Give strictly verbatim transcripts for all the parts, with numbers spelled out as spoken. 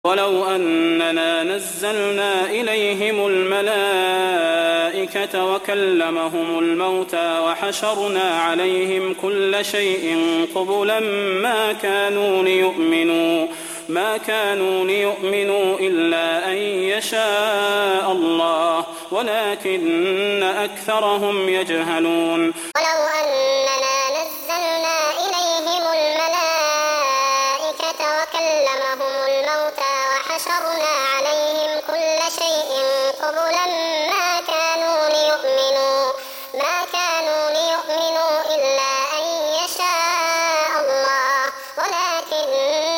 ولو أننا نزلنا إليهم الملائكة وكلمهم الموتى وحشرنا عليهم كل شيء قبلا ما كانوا ليؤمنوا ما كانوا ليؤمنوا إلا أن يشاء الله ولكن أكثرهم يجهلون. ولو أننا نزلنا إليهم الملائكة وكلمهم الموتى وحشرنا عليهم كل شيء قبلا ما كانوا ليؤمنوا ما كانوا ليؤمنوا إلا أن يشاء الله ولكن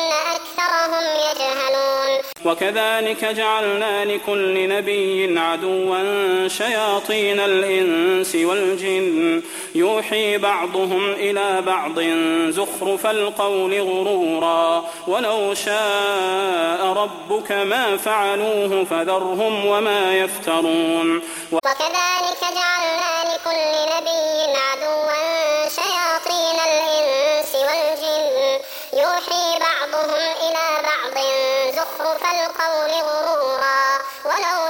أكثرهم يجهلون. وكذلك جعلنا لكل نبي عدوا شياطين الإنس والجن يوحي بعضهم إلى بعض زخرف القول غرورا ولو شاء ربك ما فعلوه فذرهم وما يفترون. وكذلك جعلنا لكل نبي عدوا شياطين الإنس والجن يوحي بعضهم إلى بعض زخرف القول غرورا ولو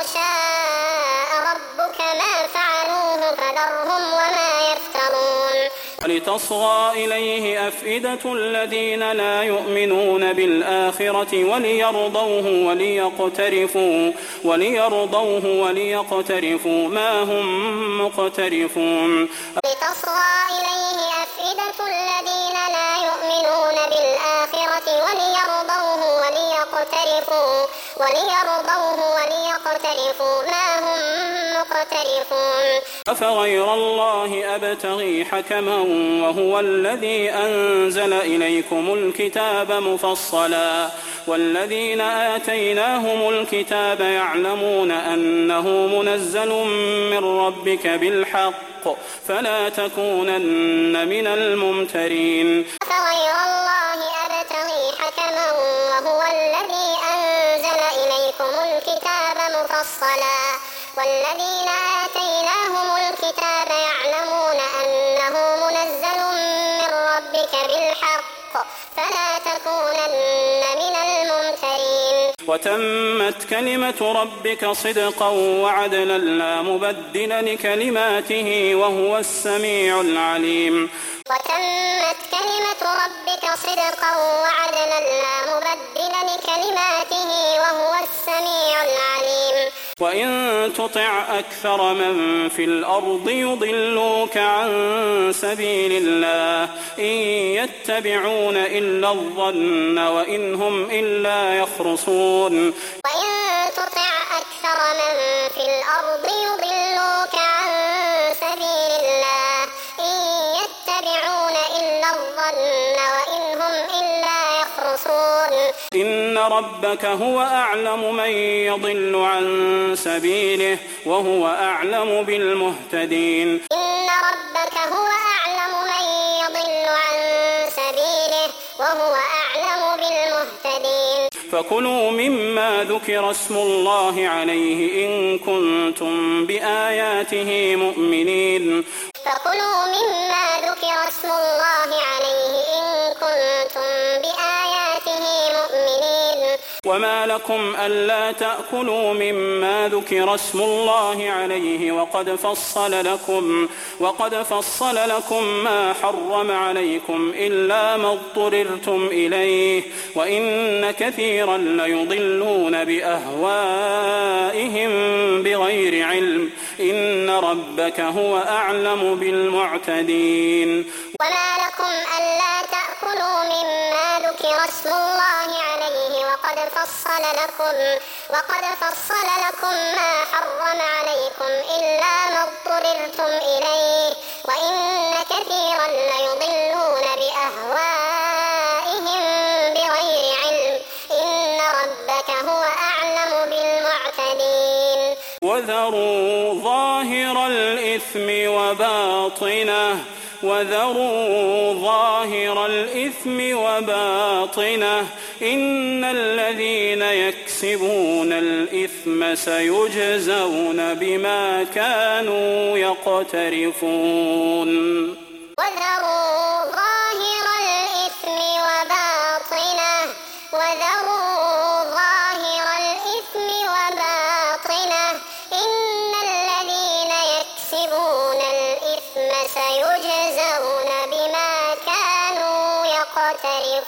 شاء ربك ما فعلوه فذرهم وما يفترون. لتصغى إليه أفئدة الذين لا يؤمنون بالآخرة وليرضوه وليقترفوا وليرضوه وليقترفوا ما هم مقترفون. لتصغى إليه أفئدة الذين لا يؤمنون بالآخرة وليرضوه وليقترفوا وليرضوه وليقترفوا ما هم مقترفون. أفغير الله أبتغي حكما وهو الذي أنزل إليكم الكتاب مفصلا والذين آتيناهم الكتاب يعلمون أنه منزل من ربك بالحق فلا تكونن من الممترين. أفغير الله أبتغي حكما وهو الذي أنزل إليكم الكتاب مفصلا والذين آتيناهم الكتاب يعلمون أنه منزل من ربك بالحق فلا تكونن من الممترين. وتمت كلمة ربك صدقا وعدلا لا مبدل لكلماته وهو السميع العليم. وتمت كلمة ربك صدقا وعدلا لا مبدل لكلماته وهو السميع العليم. وإن تطع أكثر من في الأرض يضلوك عن سبيل الله إن يتبعون إلا الظن وإن هم إلا يخرصون. وإن تطع أكثر من في الأرض يضلوك عن سبيل الله إن يتبعون إلا الظن وإن هم إلا يخرصون. إن ربك هو أعلم من يضل عن سبيله وهو أعلم بالمهتدين. إن ربك هو أعلم من يضل عن سبيله وهو أعلم بالمهتدين. فكلوا مما ذكر اسم الله عليه إن كنتم بآياته مؤمنين. فكلوا مما ذكر اسم الله عليه إن كنتم بآياته مؤمنين. وما لكم ألا تأكلوا مما ذكر اسم الله عليه وقد فصل لكم وقد فصل لكم ما حرم عليكم إلا ما اضطررتم إليه وإن كثيرا ليضلون بأهوائهم بغير علم إن ربك هو أعلم بالمعتدين. وما لكم ألا تأكلوا مما ذكر اسم الله عليه وقد فصل لكم وقد فصل لكم ما حرم عليكم إلا ما اضطررتم إليه وإن كثيرا ليضلون بأهوائهم بغير علم إن ربك هو أعلم بالمعتدين. وذروا ظاهر الإثم وباطنه وذروا ظاهر الإثم وباطنه إن الذين يكسبون الإثم سيجزون بما كانوا يقترفون. وذروا ظاهر الإثم وباطنه وذروا ظاهر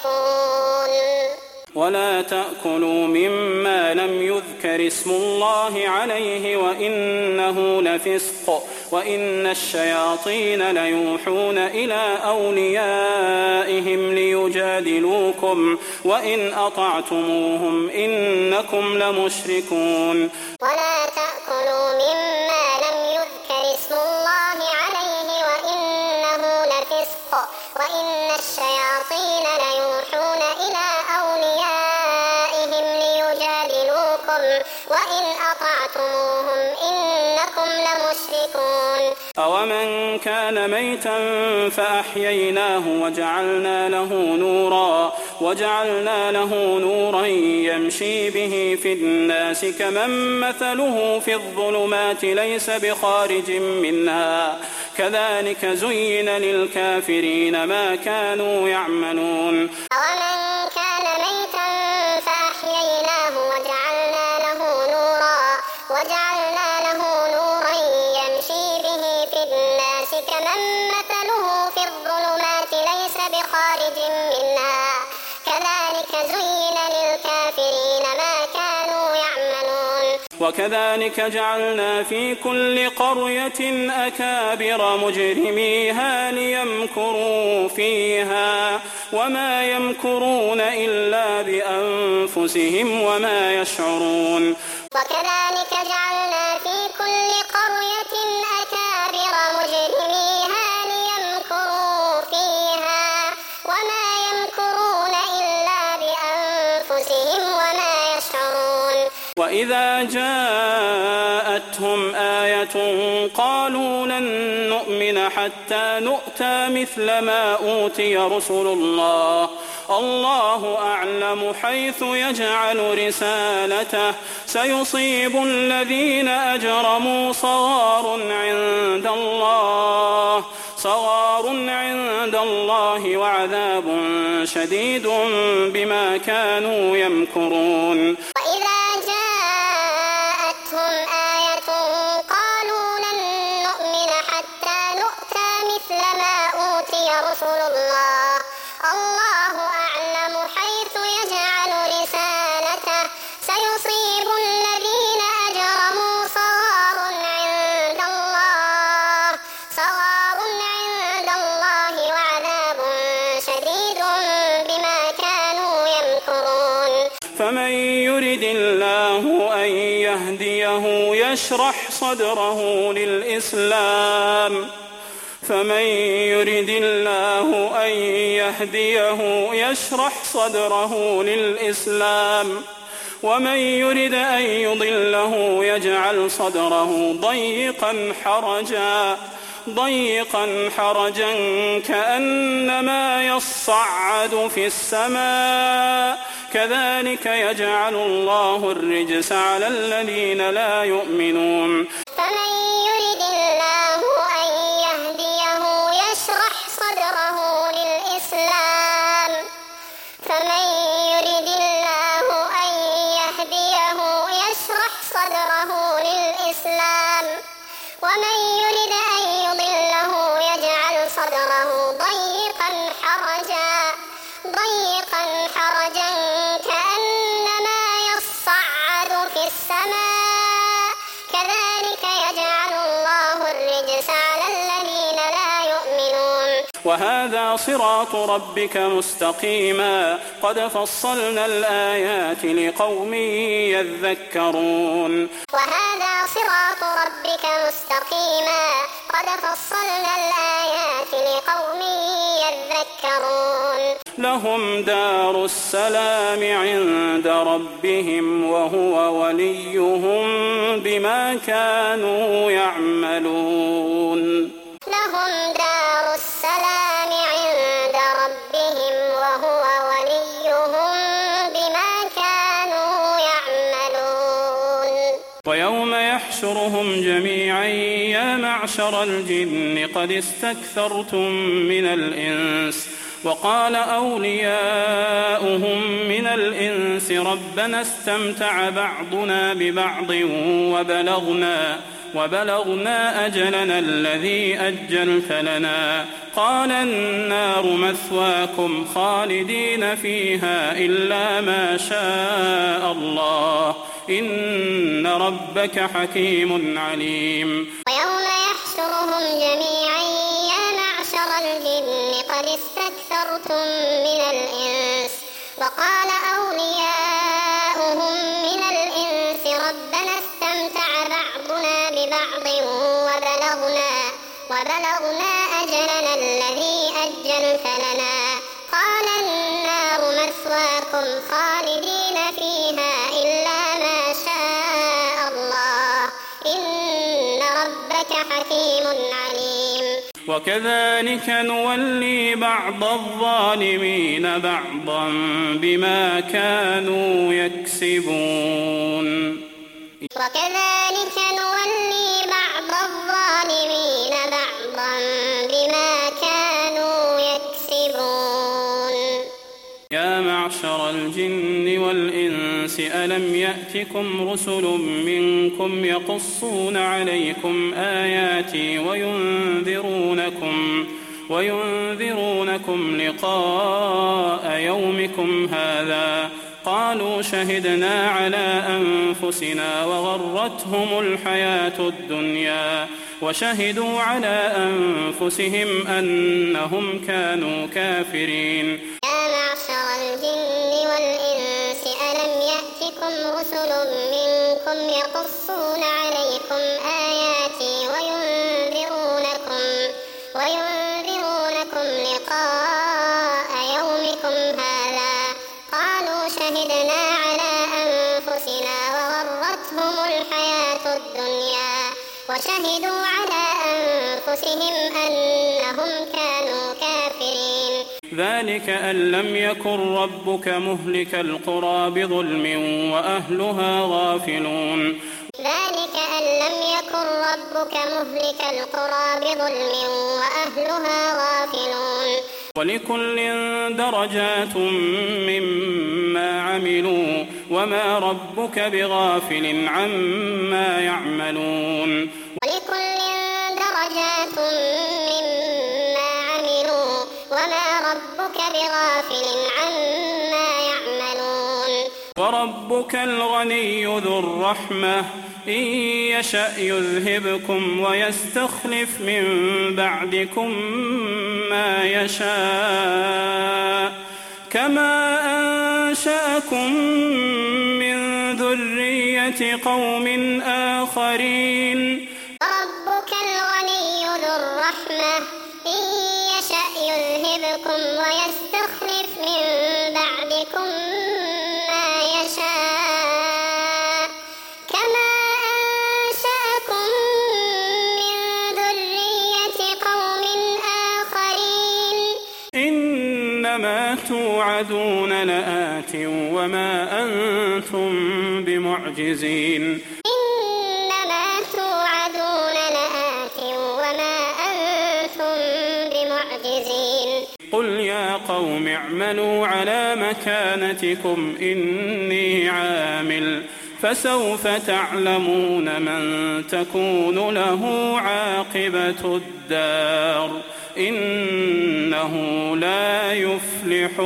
مشركون ولا تأكلوا مما لم يذكر اسم الله عليه وإنه لفسق وإن الشياطين ليوحون إلى أوليائهم ليجادلوكم وإن أطعتموهم إنكم لمشركون ولا تأكلوا مما لم يذكر اسم الله عليه وإنه لفسق وإن الشياطين ليوحون إلى أوليائهم ليجادلوكم وإن أطعتموهم إنكم لمشركون أومن كان ميتا فأحييناه وجعلنا له نورا وجعلنا له نورا يمشي به في الناس كمن مثله في الظلمات ليس بخارج منها كذلك زين للكافرين ما كانوا يعملون أومن كان ميتا فأحييناه وجعلنا له نورا وجعلنا له نورا يمشي به في الناس كمن مثله في الظلمات ليس بخارج منها كذلك زين للكافرين ما كانوا يعملون وكذلك جعلنا في كل قرية أكابر مجرميها ليمكروا فيها وما يمكرون إلا بأنفسهم وما يشعرون وكذلك جعلنا في كل قرية أكابر مجرميها ليمكروا فيها وما يمكرون إلا بأنفسهم وما يشعرون وإذا جاءتهم آية قالوا لن نؤمن حتى نؤتى مثل ما أوتي رسل الله الله أعلم حيث يجعل رسالته سيصيب الذين أجرموا صغار عند الله صغار عند الله وعذاب شديد بما كانوا يمكرون وإذا جاءتهم آية قالوا لن نؤمن حتى نؤتى مثل ما أوتي رسل الله الله أعلم حيث يجعل رسالته سيصيب الذين أجرموا صغار عند الله صغار عند الله وعذاب شديد بما كانوا يمكرون فمن يرد الله أن يهديه يشرح صدره للإسلام فمن يرد الله أن يهديه يشرح صدره للإسلام ومن يرد أن يضله يجعل صدره ضيقا حرجا ضيقا حرجا كأنما يصعد في السماء كذلك يجعل الله الرجس على الذين لا يؤمنون فمن يرد الله أن يهديه يشرح صدره للإسلام فمن يرد الله أن يهديه يشرح صدره للإسلام ومن يرد أن يضله يجعل صدره ضيقا حرجا ضيقا حرجا كأنما يصعد في السماء كذلك يجعل الله الرجس على الذين لا يؤمنون وهذا صراط ربك مستقيما قد فصلنا الآيات لقوم يذكرون وهذا صراط ربك مستقيما قد فصلنا الآيات لقوم يذكرون لهم دار السلام عند ربهم وهو وليهم بما كانوا يعملون لهم دار السلام عند ربهم وهو وليهم بما كانوا يعملون ويوم يحشرهم جميعا يا معشر الجن قد استكثرتم من الإنس وقال أولياؤهم من الإنس ربنا استمتع بعضنا ببعض وبلغنا وبلغنا أجلنا الذي أجلت لنا. قال النار مثواكم خالدين فيها إلا ما شاء الله إن ربك حكيم عليم. ويوم يحشرهم جميعا يا معشر الجن قد استكثرتم من الإنس وقال أولياؤهم من الإنس ربنا استمتع بعضنا ببعض وبلغنا, وبلغنا أجلنا الذي أجلت لنا. قال النار مثواكم خالدين فيها إلا ما شاء الله إن ربك حكيم عليم. وكذلك نولي بعض الظالمين بعضا بما كانوا يكسبون. وكذلك نولي بعض الظالمين بعضا بما كانوا يكسبون. يا معشر الجن والإنس ألم يأتكم رسل منكم يقصون عليكم آياتي وينذرونكم, وينذرونكم لقاء يومكم هذا؟ قالوا شهدنا على أنفسنا وغرتهم الحياة الدنيا وشهدوا على أنفسهم أنهم كانوا كافرين. يا معشر الجن والإنس ألم يأتكم رسل منكم يقصون عليكم آياتي وينذرونكم, وينذرونكم لقاء يومكم هذا؟ قالوا شهدنا على أنفسنا وغرتهم الحياة الدنيا وشهدوا على أنفسهم أنهم كانوا كافرين. ذلك أن لم يكن ربك مهلك القرى بظلم وأهلها غافلون. ذلك أن لم يكن ربك مهلك القرى بظلم وأهلها غافلون. ولكل درجات مما عملوا وما ربك بغافل عما يعملون. ولكل درجات مما عملوا وما ربك بغافل عما يعملون. وربك الغني ذو الرحمة إن يشأ يذهبكم ويستخلف من بعدكم ما يشاء كما أنشأكم من ذرية قوم آخرين. ربك الغني ذو الرحمة إن يشأ يذهبكم ويستخلف من بعدكم ما يشاء كما أنشأكم من ذرية قوم آخرين. إنما توعدون لآت وما أنتم بمعجزين. إنما توعدون لآت وما أنتم بمعجزين. قل يا قوم اعملوا على مكانتكم إني عامل فسوف تعلمون من تكون له عاقبة الدار إنه لا يفلح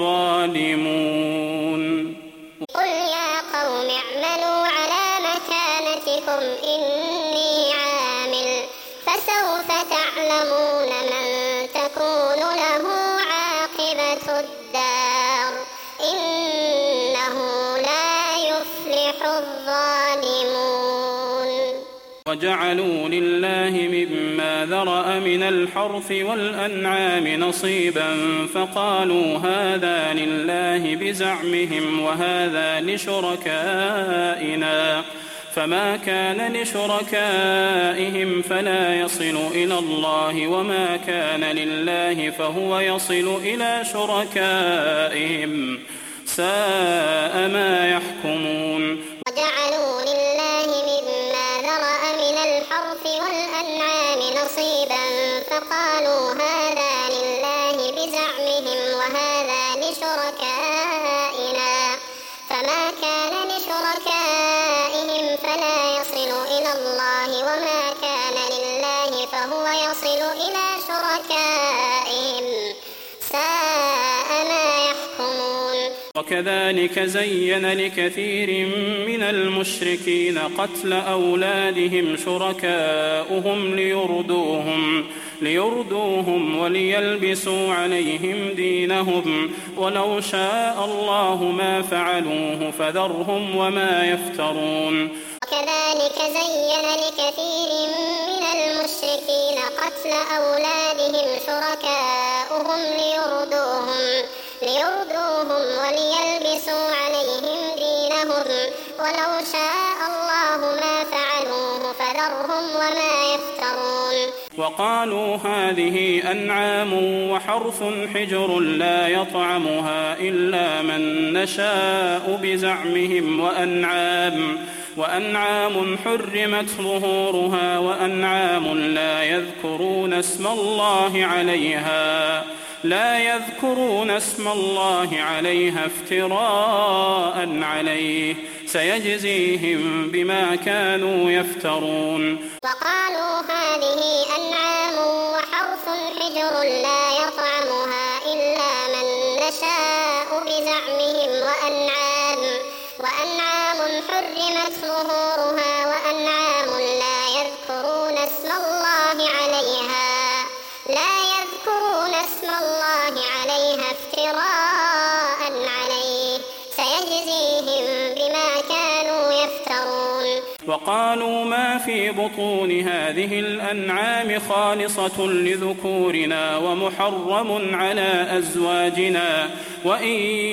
الظالمون. قل يا قوم اعملوا على مكانتكم إني عامل فسوف تعلمون من تكون له عاقبة الدار إنه لا يفلح الظالمون. وجعلوا لله مما ذرأ من الحرث والأنعام نصيبا فقالوا هذا لله بزعمهم وهذا لشركائنا فما كان لشركائهم فلا يصل إلى الله وما كان لله فهو يصل إلى شركائهم ساء ما يحكمون. وجعلوا لله مما ذرأ من الحرث والأنعام نصيبا فقالوا هذا لله بزعمهم وهذا لشركائنا فما كان لشركائهم فلا يصل إلى الله وما وكذلك زين لكثير من المشركين قتل أولادهم شركاؤهم ليردوهم ليردوهم وليلبسوا عليهم دينهم ولو شاء الله ما فعلوه فذرهم وما يفترون. وكذلك زين لكثير من المشركين قتل أولادهم شركاؤهم ليردوهم ليردوهم وليلبسوا عليهم دينهم ولو شاء الله ما فعلوه فذرهم وما يفترون. وقالوا هذه أنعام وحرث حجر لا يطعمها إلا من نشاء بزعمهم وأنعام وأنعام حرمت ظهورها وأنعام لا يذكرون اسم الله عليها لا يذكرون اسم الله عليها افتراء عليه سيجزيهم بما كانوا يفترون. وقالوا هذه أنعام وحرث حجر لا يطعمها إلا من نشاء بزعمهم وأنعام وأنعام حرمت ظهورها وأنعام لا يذكرون اسم الله عليها لا يذكرون اسم الله عليها افتراء عليه سيجزيهم بما كانوا يفترون. وقالوا ما في بطون هذه الأنعام خالصة لذكورنا ومحرم على أزواجنا وإن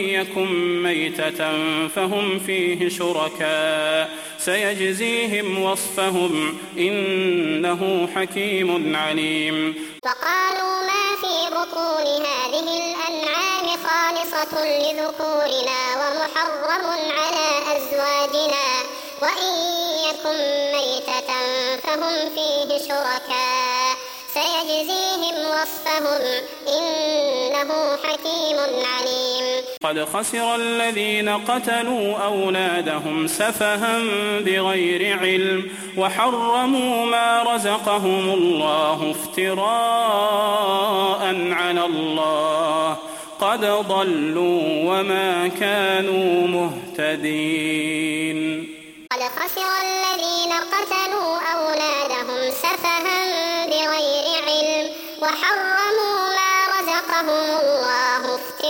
يكن ميتة فهم فيه شركاء سيجزيهم وصفهم إنه حكيم عليم. وقالوا ما في بطون هذه الأنعام خالصة لذكورنا ومحرم على أزواجنا وإن يكن ميتة فهم فيه شركاء سيجزيهم وصفهم إنه حكيم عليم. قد خسر الذين قتلوا أولادهم سفها بغير علم وحرموا ما رزقهم الله افتراء على الله قد ضلوا وما كانوا مهتدين. قد خسر الذين قتلوا أولادهم سفها بغير علم وحرموا ما رزقهم الله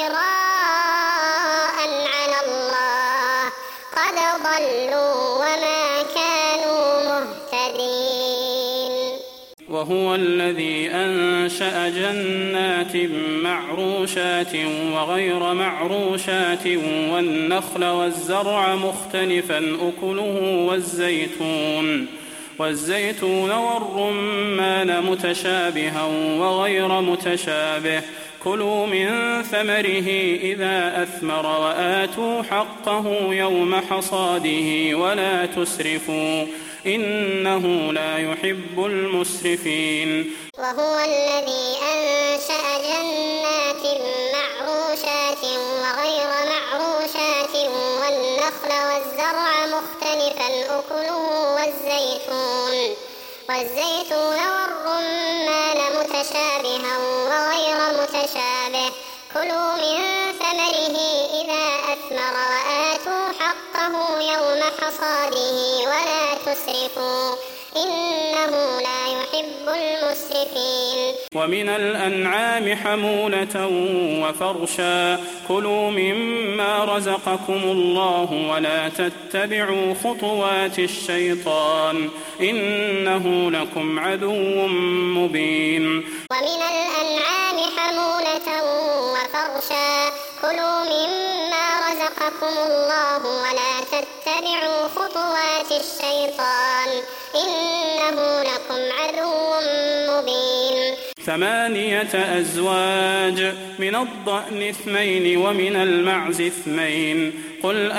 افتراء على الله قد ضلوا وما كانوا مهتدين. وهو الذي أنشأ جنات معروشات وغير معروشات والنخل والزرع مختلفا أكله والزيتون والزيتون والرمان متشابها وغير متشابه كلوا من ثمره إذا أثمر وآتوا حقه يوم حصاده ولا تسرفوا إنه لا يحب المسرفين. وهو الذي أنشأ جنات معروشات وغير معروشات والنخل والزرع مختلفا أكله والزيتون والزيتون والرمان متشابها وغير متشابه كلوا من ثمره إذا أثمر وآتوا حقه يوم حصاده ولا تسرفوا إنه لا يحب المسرفين. ومن الأنعام حمولة وفرشا كلوا مما رزقكم الله ولا تتبعوا خطوات الشيطان إنه لكم عدو مبين. ومن الأنعام حمولة وفرشا كلوا مما رزقكم الله ولا تتبعوا خطوات الشيطان إنه لكم عدو مبين. ثمانية أزواج من الضأن اثنين ومن المعز اثنين قل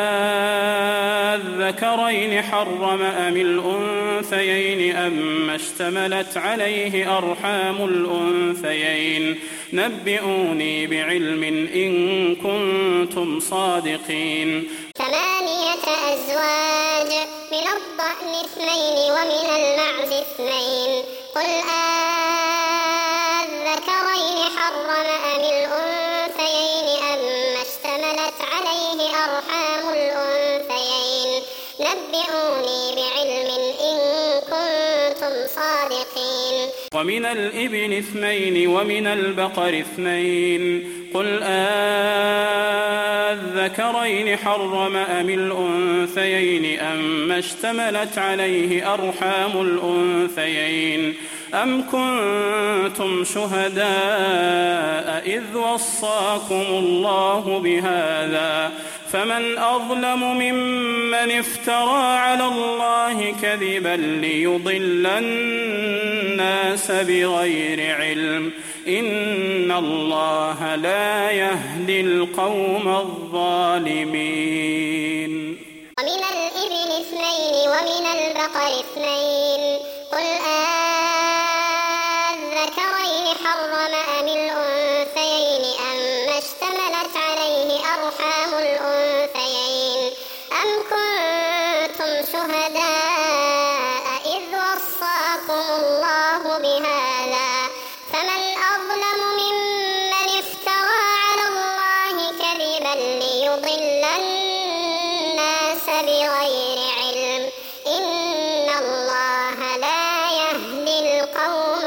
آذكرين حرم أم الأنثيين أما اشتملت عليه أرحام الأنثيين نبئوني بعلم إن كنتم صادقين. ثمانية أزواج من الضأن اثنين ومن المعز اثنين قل آذكرين حرم أم الأنثيين أما اشتملت عليه نبئوني بعلم إن كنتم صادقين ومن الإبل اثنين ومن البقر اثنين قل أذكرين حرم أم الأنثيين أما اشتملت عليه أرحام الأنثيين أم كنتم شهداء إذ وصاكم الله بهذا فمن أظلم ممن افترى على الله كذبا ليضل الناس بغير علم إن الله لا يهدي القوم الظالمين ومن الإبل اثنين ومن البقر اثنين قل أذكرين حرم أم الأنثيين أما اشتملت عليه أرحام الأنثيين أم كنتم شهداء إذ وصاكم الله بهذا فمن أظلم ممن افترى على الله كذبا ليضل الناس بغير علم إن الله لا يهدي القوم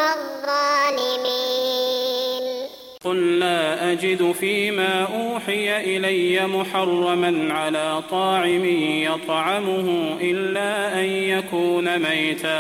الظالمين قل لا أجد فيما أوحي إلي محرما على طاعم يطعمه إلا أن يكون ميتة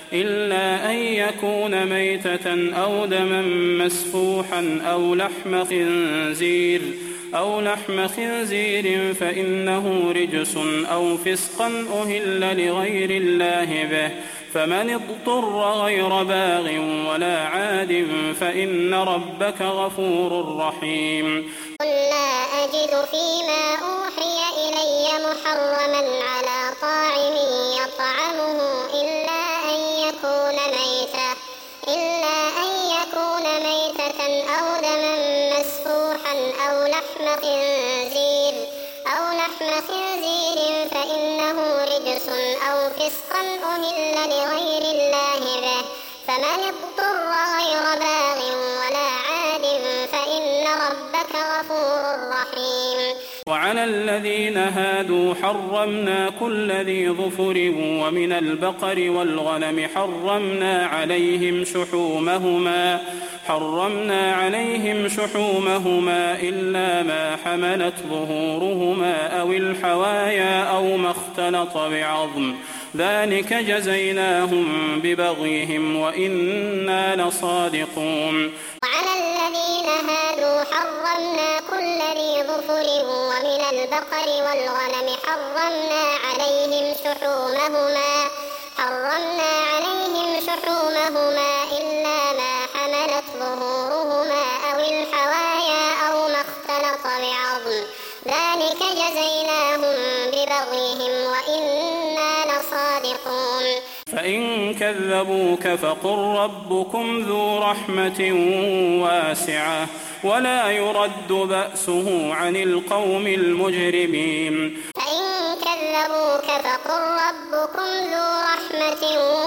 إلا أن يكون ميتة أو دما مسفوحا أو لحم خنزير أو لحم خنزير فإنه رجس أو فسقا أهل لغير الله به فمن اضطر غير باغ ولا عاد فإن ربك غفور رحيم قل لا أجد فيما أوحي إلي محرما على طاعم يطعمه إلا أن يكون ميتة إلا أن يكون ميتة أو دما مسفوحا أو لحم خنزير أو لحم خنزير فإنه رجس أو فسقا أهل لغير الله به فمن اضطر غير باغ ولا عاد فإن ربك غفور رحيم وعلى الذين هادوا حرمنا كل ذي ظفر ومن البقر والغنم حرمنا عليهم شحومهما حرمنا عليهم شحومهما إلا ما حملت ظهورهما أو الحوايا أو ما اختلط بعظم ذلك جزيناهم ببغيهم وإنا لصادقون وعلى الذين هادوا حرمنا كل ذي ظفر ومن البقر والغنم حرمنا عليهم شحومهما حرمنا عليهم شحومهما إلا ما حملت ظهورهما أو الحوايا أو ما اختلط بعظم ذلك جزيناهم ببغيهم وإنا لصادقون فإن كذبوك فقل ربكم ذو رحمة واسعة ولا يرد بأسه عن القوم المجرمين فإن كذبوك فقل ربكم ذو رحمة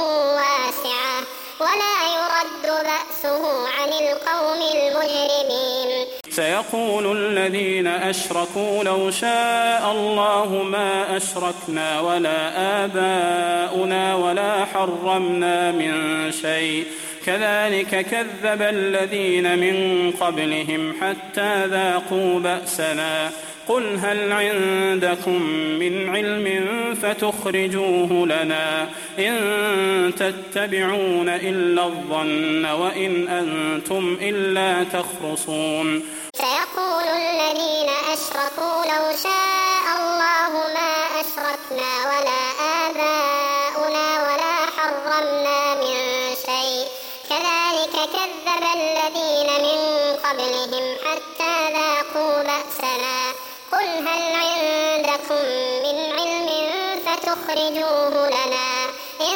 واسعة ولا يرد بأسه عن القوم المجرمين سيقول الذين أشركوا لو شاء الله ما أشركنا ولا آباؤنا ولا حرمنا من شيء كذلك كذب الذين من قبلهم حتى ذاقوا بأسنا قل هل عندكم من علم فتخرجوه لنا إن تتبعون إلا الظن وإن أنتم إلا تخرصون سيقول الذين أشركوا لو شاء الله ما أشركنا ولا آباؤنا ولا حرمنا من شيء كذلك كذب الذين من قبلهم حتى ذاقوا بأسنا قل هل عندكم من علم فتخرجوه لنا إن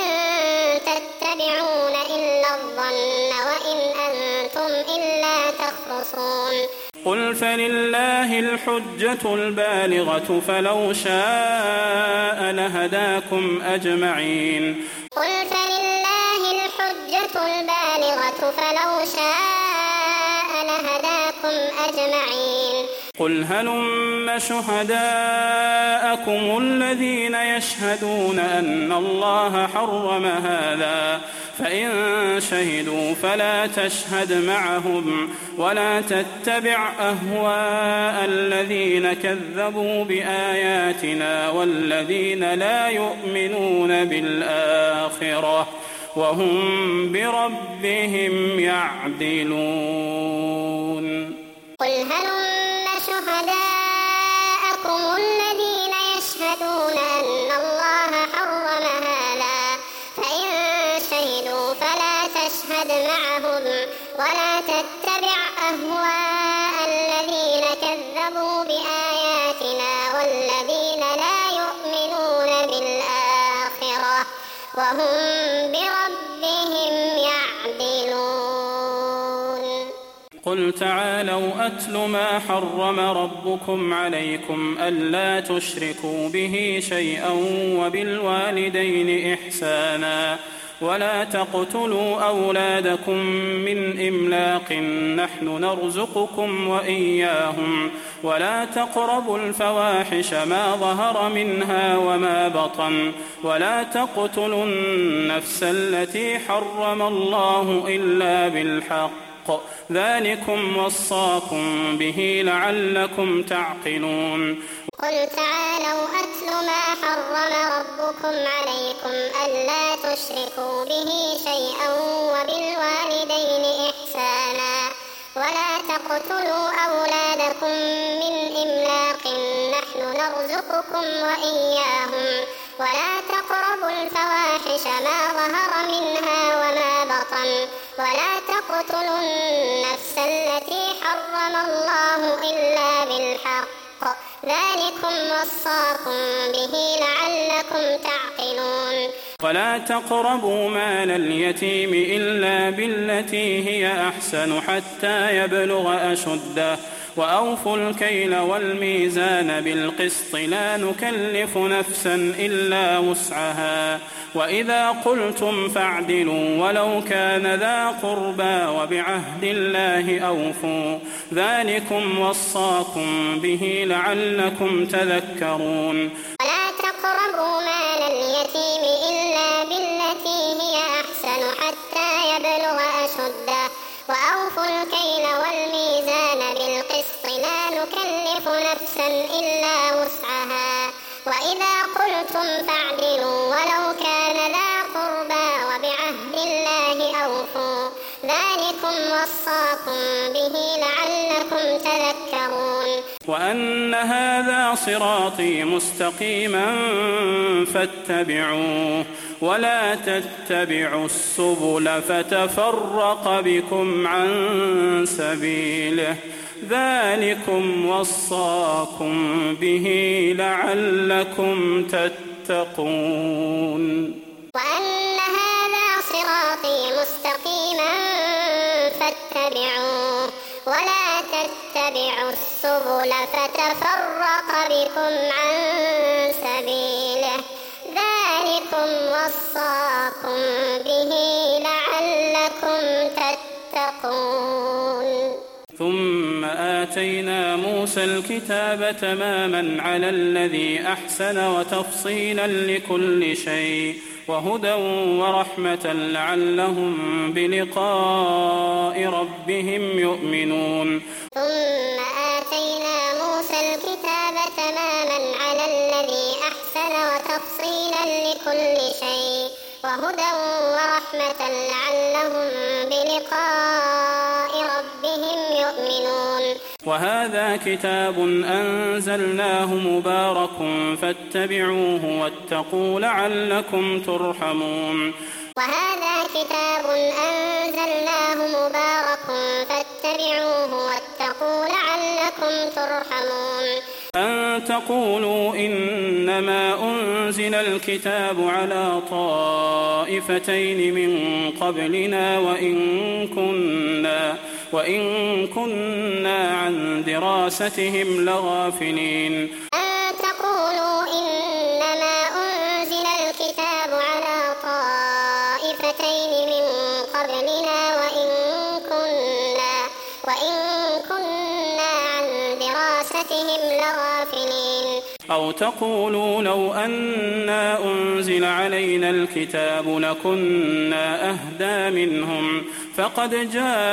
تتبعون إلا الظن وإن أنتم إلا تخرصون قل فلله الحجة البالغة فلو شاء لهداكم أجمعين قل فلله الحجة البالغة فلو شاء لهداكم أجمعين قل هلم شهداءكم الذين يشهدون أن الله حرم هذا فإن شهدوا فلا تشهد معهم ولا تتبع أهواء الذين كذبوا بآياتنا والذين لا يؤمنون بالآخرة وهم بربهم يعدلون. قل هلم شهداءكم الذين يشهدون أن الله حرم هذا فإن شهدوا فلا تشهد معهم ولا تتبع أهواء الذين كذبوا بآياتنا والذين لا يؤمنون بالآخرة وهم بربهم يعدلون. قل تعالوا أتل ما حرم ربكم عليكم ألا تشركوا به شيئا وبالوالدين إحسانا ولا تقتلوا أولادكم من إملاق نحن نرزقكم وإياهم ولا تقربوا الفواحش ما ظهر منها وما بطن ولا تقتلوا النفس التي حرم الله إلا بالحق ذلكم وصاكم به لعلكم تعقلون. قل تعالوا أتل ما حرم ربكم عليكم ألا تشركوا به شيئا وبالوالدين إحسانا ولا تقتلوا أولادكم من إملاق نحن نرزقكم وإياهم ولا تقربوا الفواحش ما ظهر منها وما بطن ولا تقتلوا النفس التي حرم الله إلا بالحق ذلكم وصاكم به لعلكم تعقلون. ولا تقربوا مال اليتيم إلا بالتي هي أحسن حتى يبلغ أشده وأوفوا الكيل والميزان بالقسط لا نكلف نفسا إلا وسعها وإذا قلتم فاعدلوا ولو كان ذا قربى وبعهد الله أوفوا ذلكم وصاكم به لعلكم تذكرون. ولا تقربوا مال اليتيم إلا بالتي هي أحسن حتى يبلغ أشده وأوفوا الكيل والميزان بالقسط لا نكلف نفسا إلا وسعها وإذا قلتم فاعدلوا ولو كان ذا قربى وبعهد الله أوفوا ذلكم وصاكم به لعلكم تذكرون. وأن هذا صراطي مستقيما فاتبعوه ولا تتبعوا السبل فتفرق بكم عن سبيله ذلكم وصاكم به لعلكم تتقون. وأن هذا صراطي مستقيما فاتبعوه ولا تتبعوا السبل فتفرق بكم عن سبيله ذلكم وصاكم به لعلكم تتقون. ثم آتينا موسى الكتاب تماما على الذي أحسن وتفصيلا لكل شيء وهدى ورحمة لعلهم بلقاء ربهم يؤمنون. ثم آتينا موسى الكتاب تماما على الذي أحسن وتفصيلا لكل شيء وهدى ورحمة لعلهم بلقاء ربهم يؤمنون. وهذا كتاب أنزلناه مبارك فاتبعوه واتقوا لعلكم ترحمون. وهذا كتاب أنزلناه مبارك فاتبعوه واتقوا لعلكم ترحمون. أن تقولوا إنما أنزل الكتاب على طائفتين من قبلنا وإن كنا وإن كنا عن دراستهم لغافلين. أن تقولوا إنما أنزل الكتاب على طائفتين من قبلنا وإن كنا وإن كنا عن دراستهم أو تقولوا لو أنا أنزل علينا الكتاب لكنا أهدى منهم فقد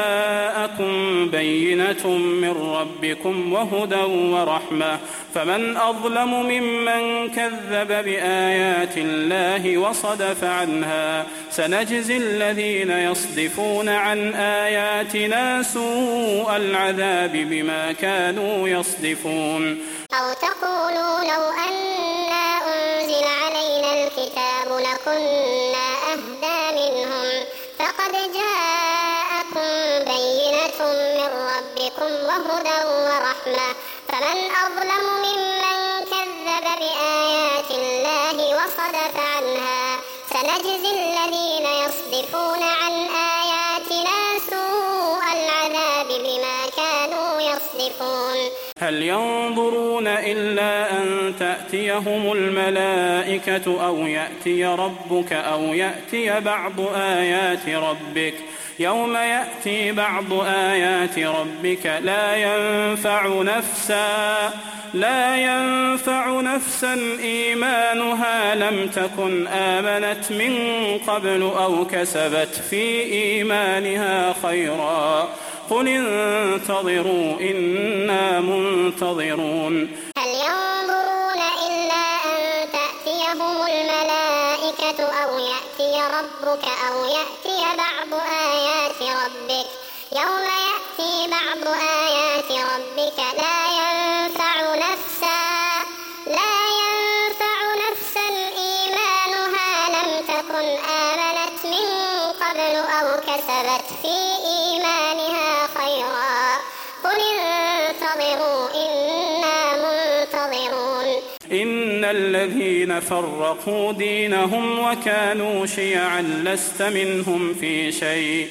جاءكم بينة من ربكم وهدى ورحمة فمن أظلم ممن كذب بآيات الله وصدف عنها سنجزي الذين يصدفون عن آياتنا سوء العذاب بما كانوا يصدفون. أو تقولوا لو أنا أنزل علينا الكتاب لكنا أهدى منهم فقد جاءكم بينة من ربكم وهدى ورحمة فمن أظلم ممن كذب بآيات الله وصدف عنها سنجزي الذين يصدفون عن آياتنا سوء العذاب بما كانوا يصدفون. هل ينظرون إلا أن تأتيهم الملائكة أو يأتي ربك أو يأتي بعض آيات ربك يوم يأتي بعض آيات ربك لا ينفع نفسا لا ينفع نفسا إيمانها لم تكن آمنت من قبل أو كسبت في إيمانها خيرا قل انتظروا إنا منتظرون. هل ينظرون إلا أن تأتيهم الملائكة أو يأتي ربك أو يأتي بعض آيات ربك يوم يأتي بعض آيات ربك لا ينفع نفسا لا ينفع نفسا إيمانها لم تكن آمنت من قبل أو كسبت في إيمانها خيرا قل انتظروا إنا منتظرون. إن الذين فرقوا دينهم وكانوا شيعا لست منهم في شيء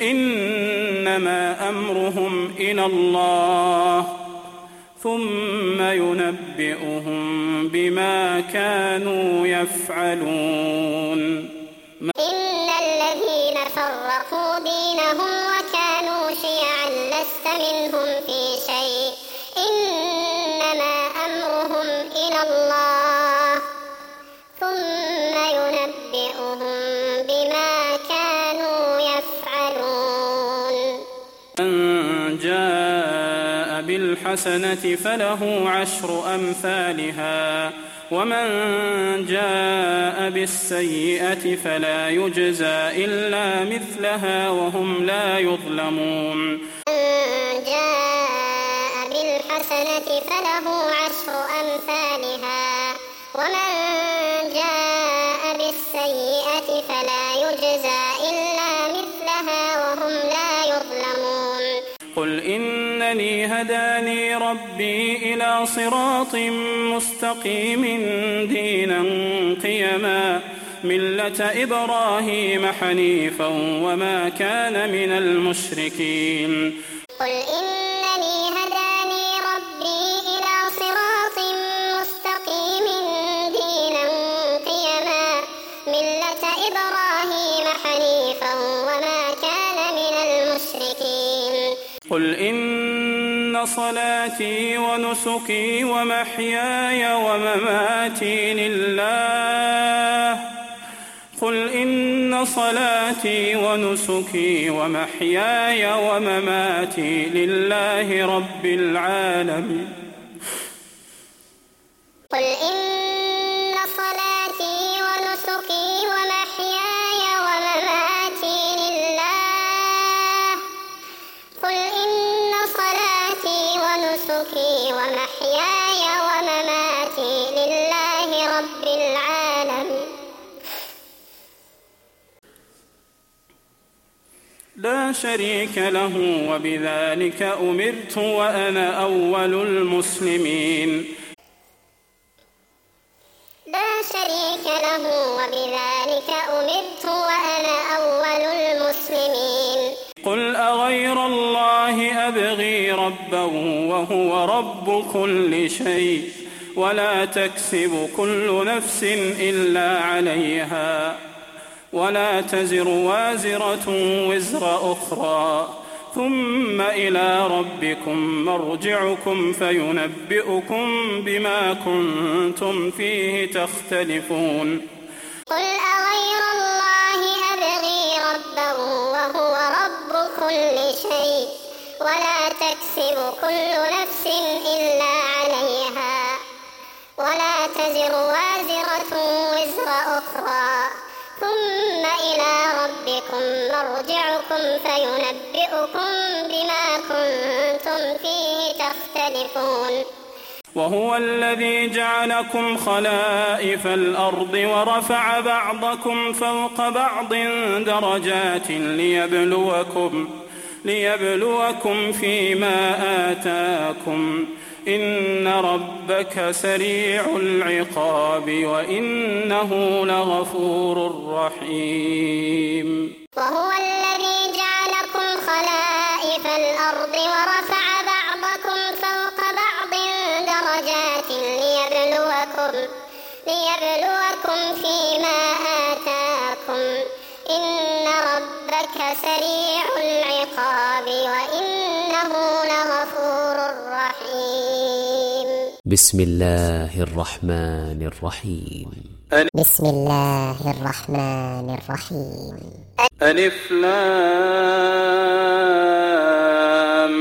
إنما أمرهم إلى الله ثم ينبئهم بما كانوا يفعلون. إن الذين فرقوا دينهم وكانوا شيعا لست منهم في شيء إنما أمرهم إلى الله ثم ينبئهم بما كانوا يفعلون. من جاء بالحسنة فله عشر أمثالها ومن جاء بالسيئة فلا يجزى إلا مثلها وهم لا يظلمون. من جاء بالحسنة فله عشر أمثالها ومن جاء بالسيئة فلا يجزى إلا مثلها وهم لا يظلمون. قل إنني هداني ربي إلى صراط مستقيم دينا قيما ملة إبراهيم حنيفا وما كان من المشركين. قل إنني هداني ربي إلى صراط مستقيم دينا قيما ملة إبراهيم حنيفا وما كان من المشركين. قل إن صلاتي ونسكي ومحياي ومماتي لله قل إن صلاتي ونسكي ومحياي ومماتي لله رب العالمين. قل إن صلاتي ونسكي ومحياي ومماتي لله قل إن صلاتي ونسكي ومحياي ومماتي لله رب العالمين. لا شريك له وبذلك أمرت وأنا أول المسلمين. لا شريك له وبذلك أمرت وأنا أول المسلمين. قل أغير الله أبغي ربا وهو رب كل شيء ولا تكسب كل نفس إلا عليها ولا تزر وازرة وزر أخرى ثم إلى ربكم مرجعكم فينبئكم بما كنتم فيه تختلفون قل أغير الله أبغي ربا وهو رب كل شيء ولا تكسب كل نفس إلا عليها ولا تزر وازرة وزر أخرى ثم إلى ربكم مرجعكم فينبئكم بما كنتم فيه تختلفون وهو الذي جعلكم خلائف الأرض ورفع بعضكم فوق بعض درجات ليبلوكم ليبلوكم فيما آتاكم إن ربك سريع العقاب وإنه لغفور رحيم وهو الذي جعلكم خلائف الأرض ورفع بعضكم فوق بعض درجات ليبلوكم ليبلوكم فيما آتاكم إن ربك سريع العقاب وإنه لغفور رحيم بسم الله الرحمن الرحيم بسم الله الرحمن الرحيم ألف لام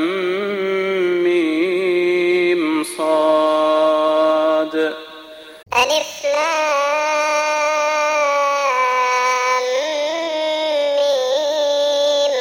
ميم صاد ألف لام ميم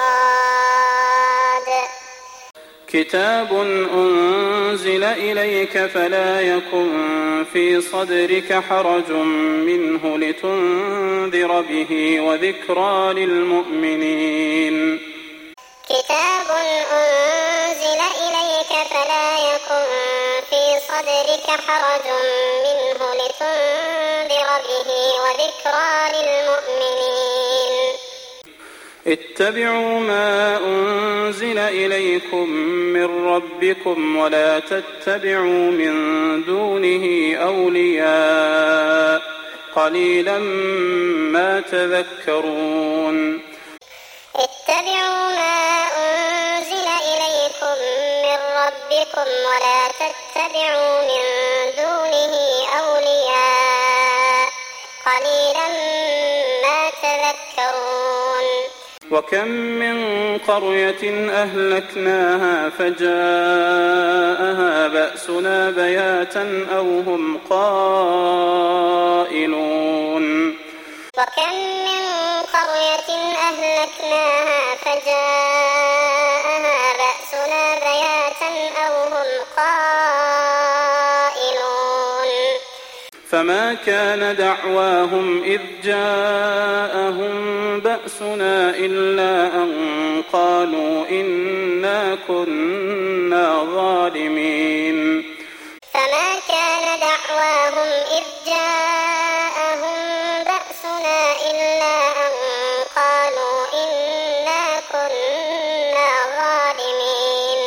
صاد كتاب أنزل إليك فلا يكن في صدرك حرج منه لتنذر به وذكرى للمؤمنين كتاب أنزل إليك فلا يكن في صدرك حرج منه لتنذر به وذكرى للمؤمنين اتبعوا ما أنزل إليكم من ربكم ولا تتبعوا من دونه أولياء قليلا ما تذكرون اتبعوا ما أنزل إليكم من ربكم ولا تتبعوا من دونه أولياء قليلا ما تذكرون وكم من قرية أهلكناها فجاءها بأسنا بياتا أو هم قائلون وكم من قرية أهلكناها فجاءها بأسنا بياتا أو هم قائلون فما كان دعواهم إذ جاءهم بأسنا إلا أن قالوا إنا كنا ظالمين فما كان دعواهم إذ جاءهم بأسنا إلا أن قالوا إنا كنا ظالمين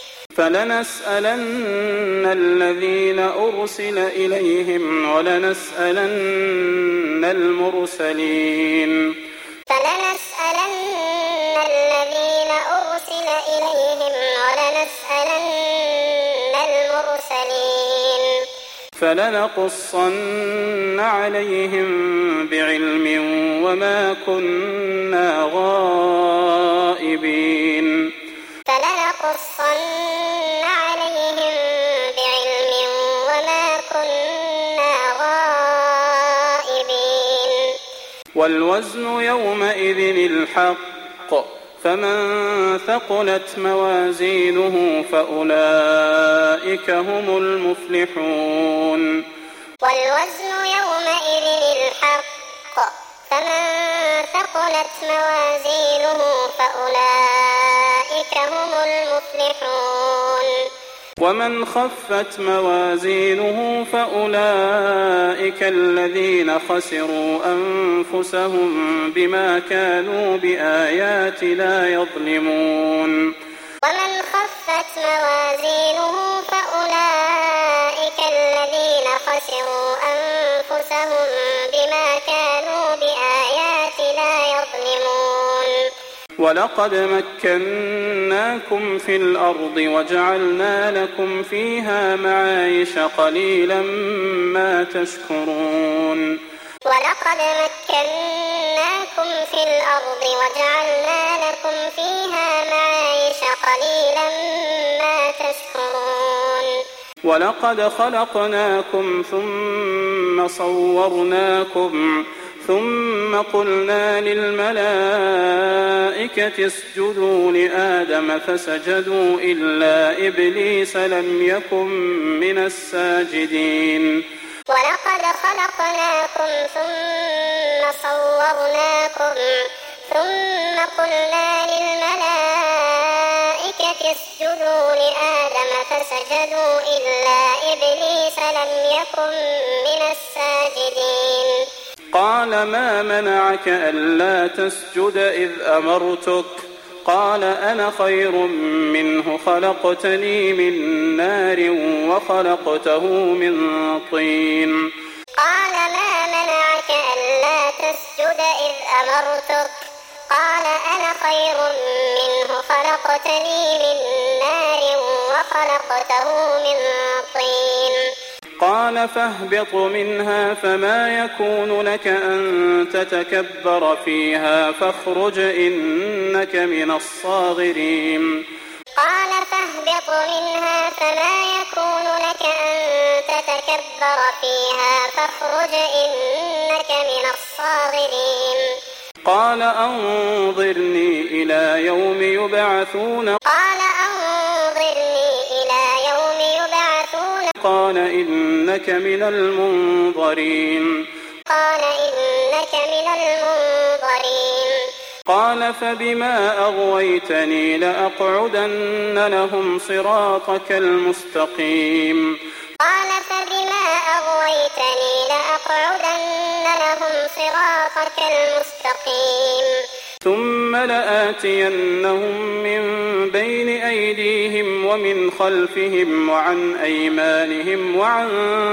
فلنسألن الذين أرسل إليهم ولنسألن المرسلين فلنسألن الذين أرسل إليهم ولنسألن المرسلين فلنقصن عليهم بعلم وما كنا غائبين فلنقصن عليهم بعلم وما كنا غائبين والوزن يومئذ الحق فمن ثقلت موازينه فأولئك هم المفلحون والوزن يومئذ الحق فمن ثقلت موازينه فأولئك هم المفلحون ومن خفت موازينه فأولئك الذين خسروا أنفسهم بما كانوا بآياتنا يظلمون ومن خفت موازينه فأولئك الذين خسروا أنفسهم بما كانوا بآياتنا يظلمون ولقد مكناكم في الأرض وجعلنا لكم فيها معايش قليلا ما تشكرون ولقد مكناكم في الأرض وجعلنا لكم فيها معايش قليلا ما تشكرون ولقد خلقناكم ثم صورناكم ثم قلنا للملائكة اسجدوا لآدم فسجدوا إلا إبليس لم يكن من الساجدين ولقد خلقناكم ثم صورناكم ثم قلنا للملائكة اسجدوا لآدم فسجدوا إلا إبليس لم يكن من الساجدين قال ما منعك ألا تسجد إذ أمرتك قال أنا خير منه خلقتني من نار وخلقته من طين قال ما منعك ألا تسجد إذ أمرتك قال أنا خير منه خلقتني من نار وخلقته من طين قال فاهبط منها فما يكون لك أن تتكبر فيها فاخرج إنك من الصاغرين قال فاهبط منها فما يكون لك أن تتكبر فيها فاخرج إنك من الصاغرين قال أنظرني إلى يوم يبعثون قال أنظرني إلى يوم يبعثون قال إنك من المنظرين قال إنك من المنظرين قال فبما أغويتني لأقعدن لهم صراطك المستقيم قال فبما أغويتني لأقعدن لهم صراطك المستقيم ثم لآتينهم من بين أيديهم ومن خلفهم وعن أيمانهم وعن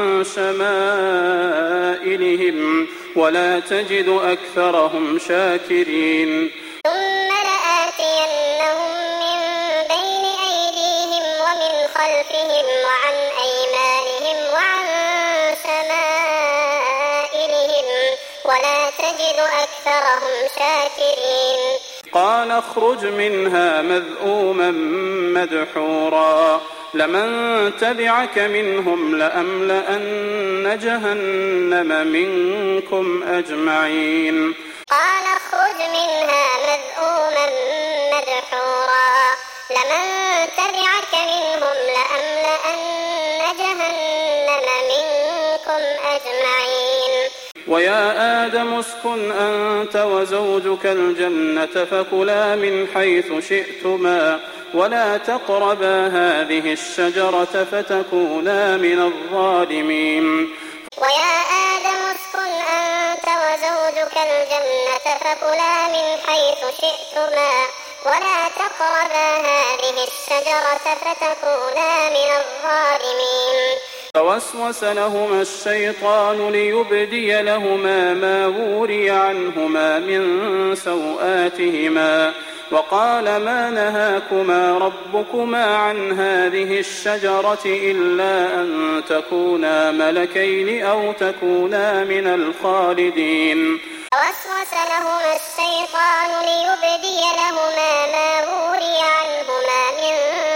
شمائلهم ولا تجد أكثرهم شاكرين ثم لآتينهم من بين أيديهم ومن خلفهم وعن أيمانهم وعن شمائلهم ولا تجد أكثرهم شاكرين قال اخرج منها مذءوما مدحورا لمن تبعك منهم لأملأن جهنم منكم أجمعين قال اخرج منها مذءوما مدحورا لمن تبعك منهم لأملأن جهنم منكم أجمعين ويا آدم اسكن أنت وزوجك الجنة فكلا من حيث شئتما ولا تقربا هذه الشجرة فتكونا من الظالمين ويا آدم اسكن أنت وزوجك الجنة فكلا من حيث شئتما ولا تقربا هذه الشجرة فتكونا من الظالمين فوسوس لهما الشيطان ليبدي لهما ما وري عنهما من سوآتهما وقال ما نهاكما ربكما عن هذه الشجرة إلا أن تكونا ملكين أو تكونا من الخالدين فوسوس لهما الشيطان ليبدي لهما ما وري عنهما من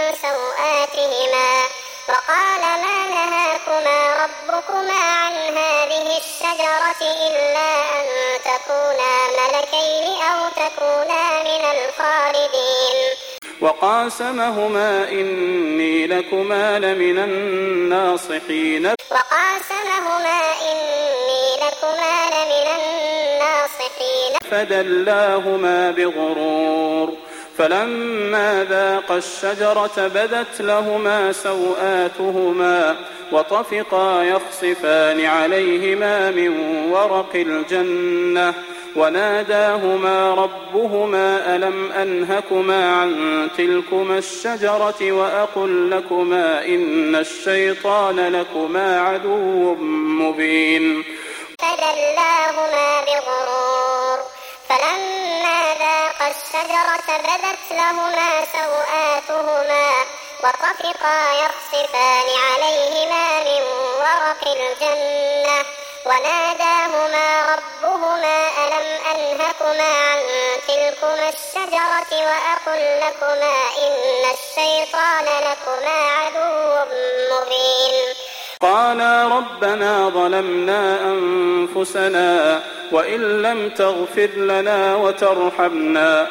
سوآتهما وقال ما نهاكما ربكما عن هذه الشجرة إلا أن تكونا ملكين أو تكونا من الخالدين وقاسمهما إني لكما لمن الناصحين وقاسمهما إني لكما لمن الناصحين فدلاهما بغرور فلما ذاقا الشجرة بدت لهما سوآتهما وطفقا يخصفان عليهما من ورق الجنة وناداهما ربهما ألم أنهكما عن تلكما الشجرة وأقل لكما إن الشيطان لكما عدو مبين فدلاهما بغرور فلما ذاقا الشجرة الشجرة بدت لهما سوآتهما وطفقا يخصفان عليهما من ورق الجنة وناداهما ربهما ألم أنهكما عن تلكما الشجرة وأقل لكما إن الشيطان لكما عدو مبين قالا ربنا ظلمنا أنفسنا وإن لم تغفر لنا وترحمنا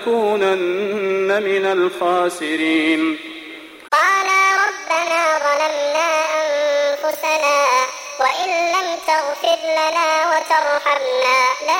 لنكونن من الخاسرين قالا ربنا ظلمنا أنفسنا وإن لم تغفر لنا وترحمنا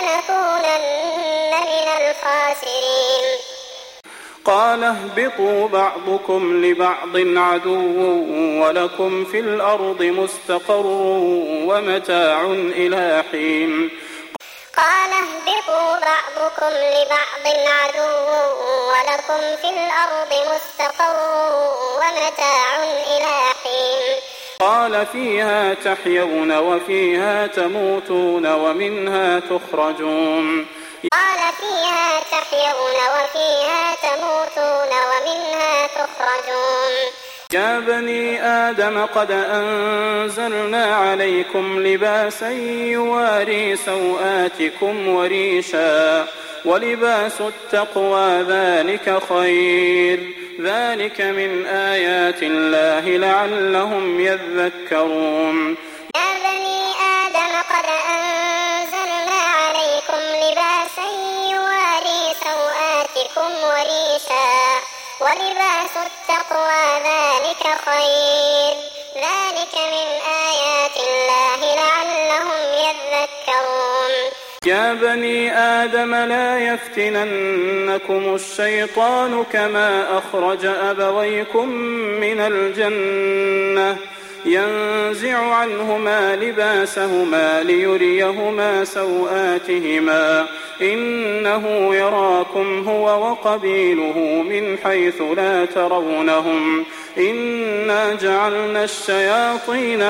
لنكونن من الخاسرين قال اهبطوا بعضكم لبعض عدو ولكم في الأرض مستقر ومتاع إلى حين قال اهبطوا بعضكم لبعض عدو ولكم في الأرض مستقر ومتاع إلى حين قال فيها تحيون وفيها تموتون ومنها تخرجون قال فيها تحيون وفيها تموتون ومنها تخرجون يا بني آدم قد أنزلنا عليكم لباسا يواري سوآتكم وريشا ولباس التقوى ذلك خير ذلك من آيات الله لعلهم يذكرون يا بني آدم قد أنزلنا عليكم لباسا يواري سوآتكم وريشا ولباس التقوى ذلك خير ذلك من آيات الله لعلهم يذكرون يا بني آدم لا يفتننكم الشيطان كما أخرج أبويكم من الجنة ينزع عنهما لباسهما ليريهما سوآتهما إنه يراكم هو وقبيله من حيث لا ترونهم إنا جعلنا الشياطين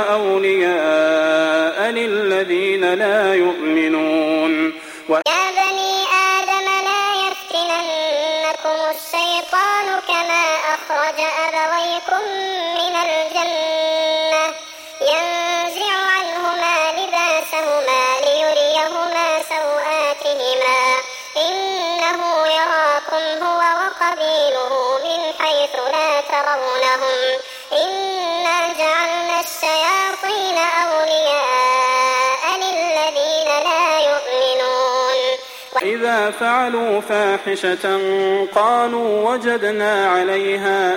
أولياء للذين لا يؤمنون يا بني آدم لا يفتننكم الشيطان كما أخرج أبويكم من الجنة ينزع عنهما لباسهما ليريهما سوآتهما إنه يراكم هو وقبيله من حيث لا ترونهم إنا جعلنا الشياطين أولياء للذين لا يؤمنون إذا فعلوا فاحشة قالوا وجدنا عليها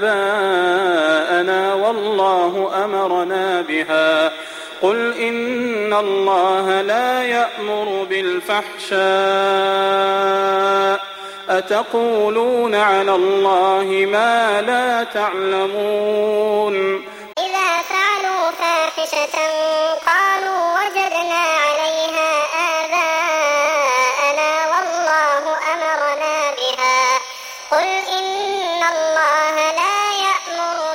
آباءنا والله أمرنا بها قل إن الله لا يأمر بالفحشاء أتقولون على الله ما لا تعلمون إذا فعلوا فاحشة قالوا وجدنا عليها آباءنا والله أمرنا بها قل إن الله لا يأمر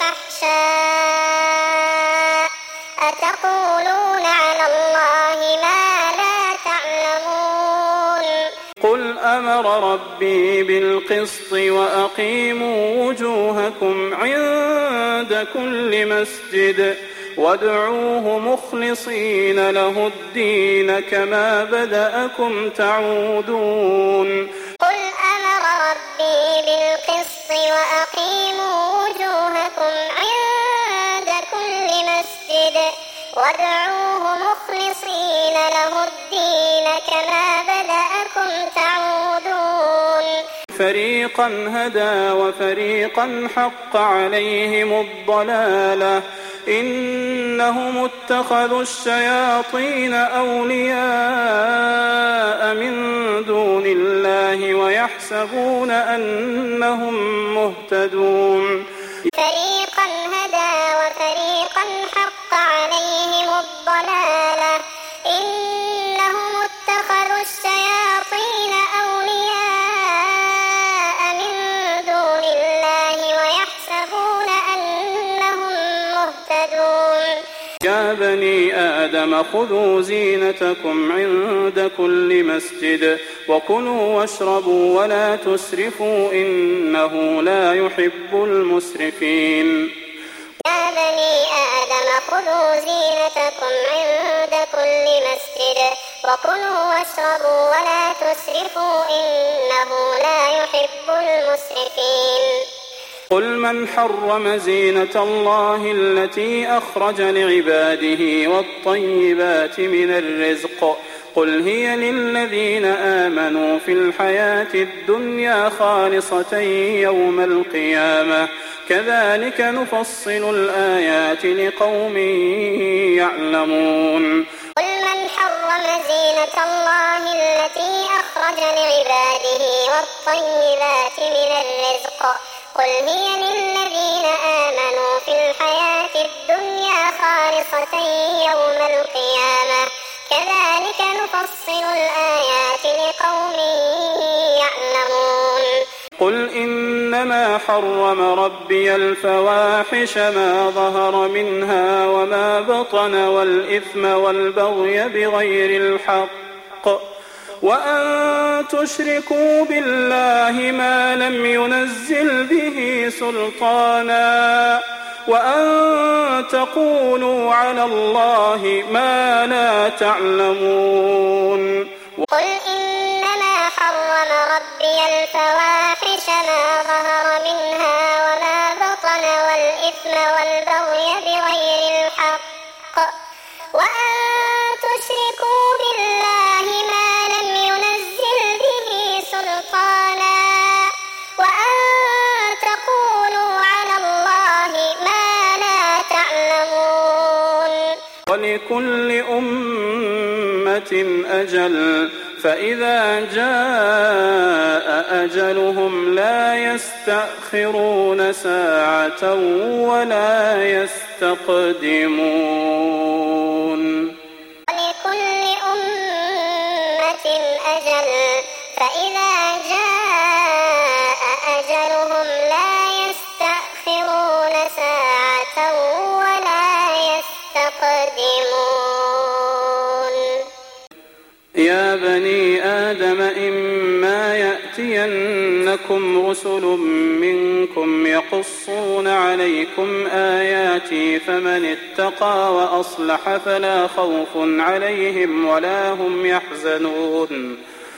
بالفحشاء أتقولون على الله ما لا تعلمون قل أمر ربي بالقسط وأقيموا وجوهكم عند كل مسجد وادعوه مخلصين له الدين كما بدأكم تعودون قل أمر ربي بالقسط وأقيموا وجوهكم عند كل مسجد وادعوه مخلصين له الدين كما بدأكم تعودون فريقا هدى وفريقا حق عليهم الضلالة إنهم اتخذوا الشياطين أولياء من دون الله ويحسبون أنهم مهتدون فريقا هدى وفريقا حق عليهم الضلالة إنهم اتخذوا الشياطين أولياء من دون الله ويحسبون أنهم مهتدون يا بني آدم آدم خذوا زينتكم عند كل مسجد وكلوا واشربوا ولا تسرفوا إنه لا يحب المسرفين. يا بني آدم خذوا زينتكم عند كل مسجد وكلوا واشربوا ولا تسرفوا إنه لا يحب المسرفين. قل من حرم زينة الله التي أخرج لعباده والطيبات من الرزق قل هي للذين آمنوا في الحياة الدنيا خالصة يوم القيامة كذلك نفصل الآيات لقوم يعلمون. قل من حرم زينة الله التي أخرج لعباده والطيبات من الرزق قل هي للذين آمنوا في الحياة الدنيا خالصة يوم القيامة كذلك نفصل الآيات لقوم يعلمون. قل إنما حرم ربي الفواحش ما ظهر منها وما بطن والإثم والبغي بغير الحق وأن تشركوا بالله ما لم ينزل به سلطانا وأن تقولوا على الله ما لا تعلمون. قل إنما حرم ربي الفواحش ما ظهر منها وما بطن والإثم والبغي بغير الحق وأن تشركوا بالله ما لم ينزل به سلطانا وأن تقولوا على الله ما لا تعلمون. ولكل أمة أجل فإذا جاء أجلهم لا يستأخرون ساعة ولا يستقدمون. ولكل أمة أجل فإذا جاء أجلهم لا يستأخرون ساعة ولا يستقدمون. يا بني آدم إما يأتينكم رسل منكم يقصون عليكم آياتي فمن اتقى وأصلح فلا خوف عليهم ولا هم يحزنون.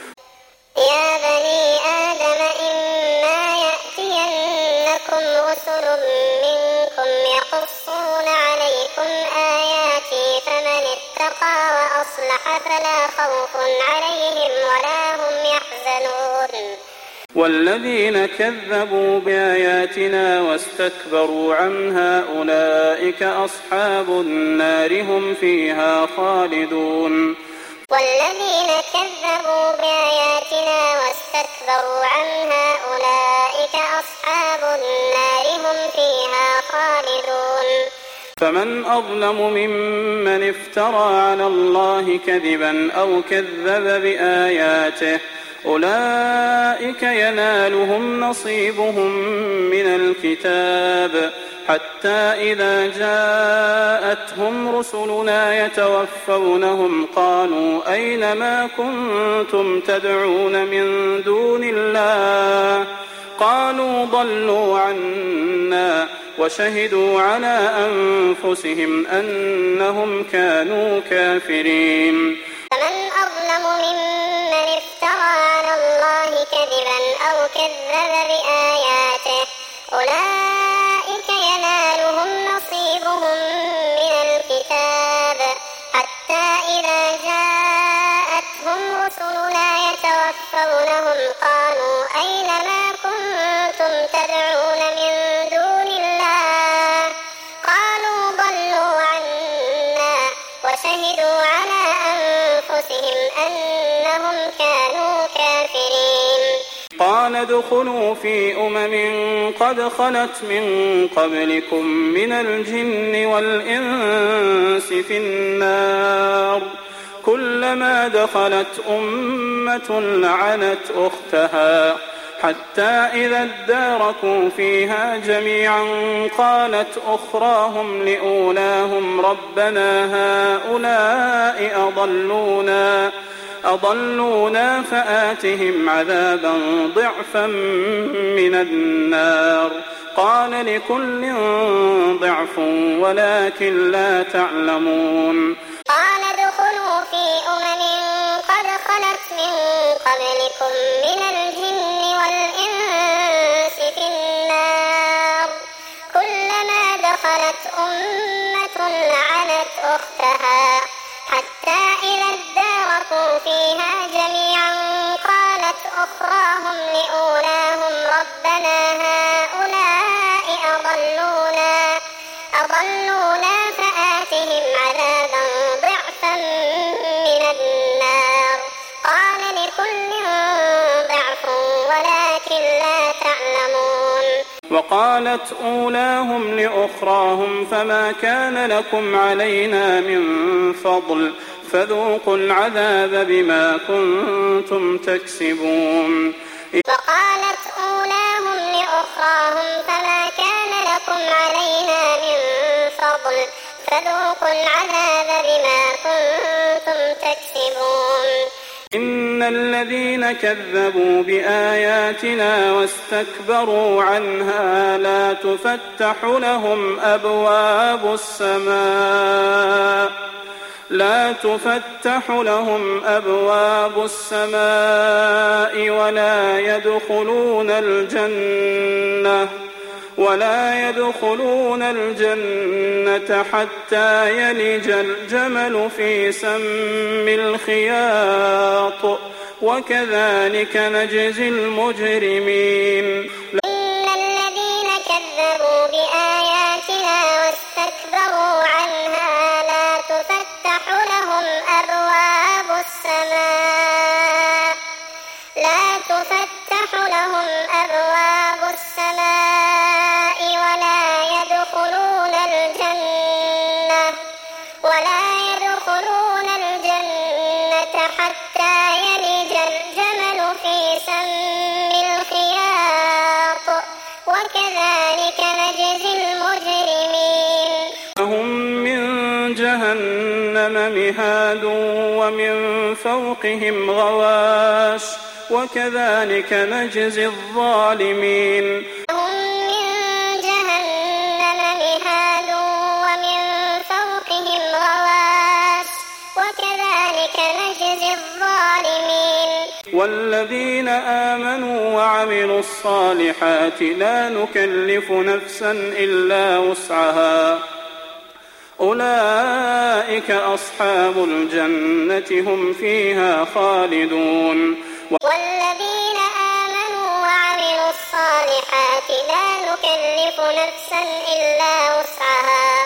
يا بني آدم إما يأتينكم رسل منكم يقصون عليكم آياتي فمن اتقى وأصلح فلا خوف عليهم ولا هم يحزنون. والذين كذبوا بآياتنا واستكبروا عنها أولئك أصحاب النار هم فيها خالدون. والذين كذبوا بآياتنا واستكبروا عنها أولئك أصحاب النار هم فيها خالدون. فمن أظلم ممن افترى على الله كذبا أو كذب بآياته أولئك ينالهم نصيبهم من الكتاب حتى إذا جاءتهم رسلنا يتوفونهم قالوا أين ما كنتم تدعون من دون الله قالوا ضلوا عنا وشهدوا على أنفسهم أنهم كانوا كافرين. فمن أظلم ممن افترى على الله كذبا أو كذب بآياته أولئك ينالهم نصيبهم من الكتاب حتى إذا جاءتهم رسلنا يتوفونهم قالوا أين ما كنتم تدعون من دون الله قالوا ضلوا عنا وشهدوا على أنفسهم أنهم كانوا كافرين. قال ادخلوا في أمم قد خلت من قبلكم من الجن والإنس في النار كلما دخلت أمة لعنت أختها حتى إذا اداركوا فيها جميعا قالت أخراهم لأولاهم ربنا هؤلاء أضلونا أضلونا فآتهم عذابا ضعفا من النار قال لكل ضعف ولكن لا تعلمون. قال ادخلوا في أمم قد خلت من قبلكم من الجن والإنس في النار كلما دخلت أمة لعنت أختها حتى إذا اداركوا فيها جميعا قالت أخراهم لأولاهم ربنا هؤلاء أضلونا أضلونا فآتهم عذابا ضعفا من النار قال لكل ضعف ولكن لا تعلمون. وقالت أولاهم لأخراهم فما كان لكم علينا من فضل فذوقوا العذاب بما كنتم تكسبون. وقالت أولاهم لأخراهم فما كان لكم علينا من فضل فذوقوا العذاب بما كنتم تكسبون. إن الذين كذبوا بآياتنا واستكبروا عنها لا تفتح لهم أبواب السماء لا تفتح لهم أبواب السماء ولا يدخلون الجنة ولا يدخلون الجنة حتى يلج الجمل في سم الخياط وكذلك نجزي المجرمين. إن الذين كذبوا بآياتنا واستكبروا عنها لا تفتح لهم أبواب السماء لا تفتح لهم أبواب السماء ولا يدخلون الجنة ولا يدخلون الجنة حتى يلج الجمل في سم الخياط وكذلك نجزي المجرمين. هم من جهنم مهاد ومن فوقهم غواش وكذلك نجزي الظالمين. هم من جهنم مهاد ومن فوقهم غواش وكذلك نجزي الظالمين. والذين آمنوا وعملوا الصالحات لا نكلف نفسا إلا وسعها أولئك أصحاب الجنة هم فيها خالدون. والذين آمنوا وعملوا الصالحات لا نكلف نفسا إلا وسعها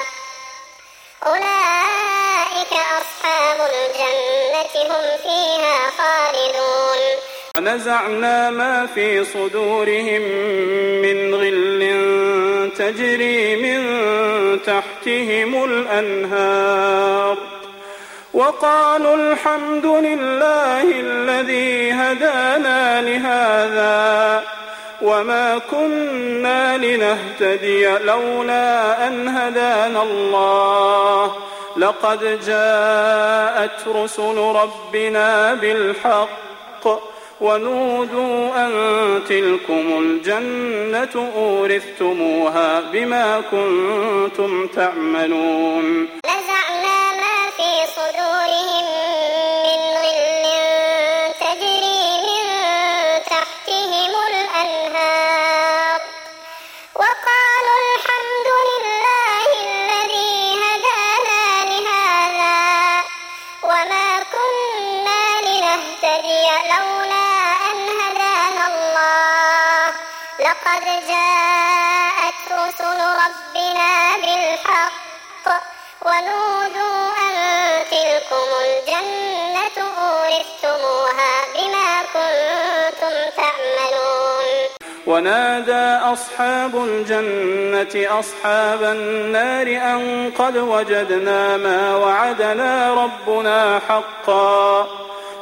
أولئك أصحاب الجنة هم فيها خالدون. ونزعنا ما في صدورهم من غل تجري من تحتهم الأنهار وقالوا الحمد لله الذي هدانا لهذا وما كنا لنهتدي لولا أن هدانا الله لقد جاءت رسل ربنا بالحق ونودوا أن تلكم الجنة أورثتموها بما كنتم تعملون. نزعنا ما في صدورهم من غل تجري من تحتهم الأنهار وقالوا الحمد لله الذي هدانا لهذا وما كنا لنهتدي لولا لقد جاءت رسل ربنا بالحق ونودوا أن تلكم الجنة أورثتموها بما كنتم تعملون. ونادى أصحاب الجنة أصحاب النار أن قد وجدنا ما وعدنا ربنا حقا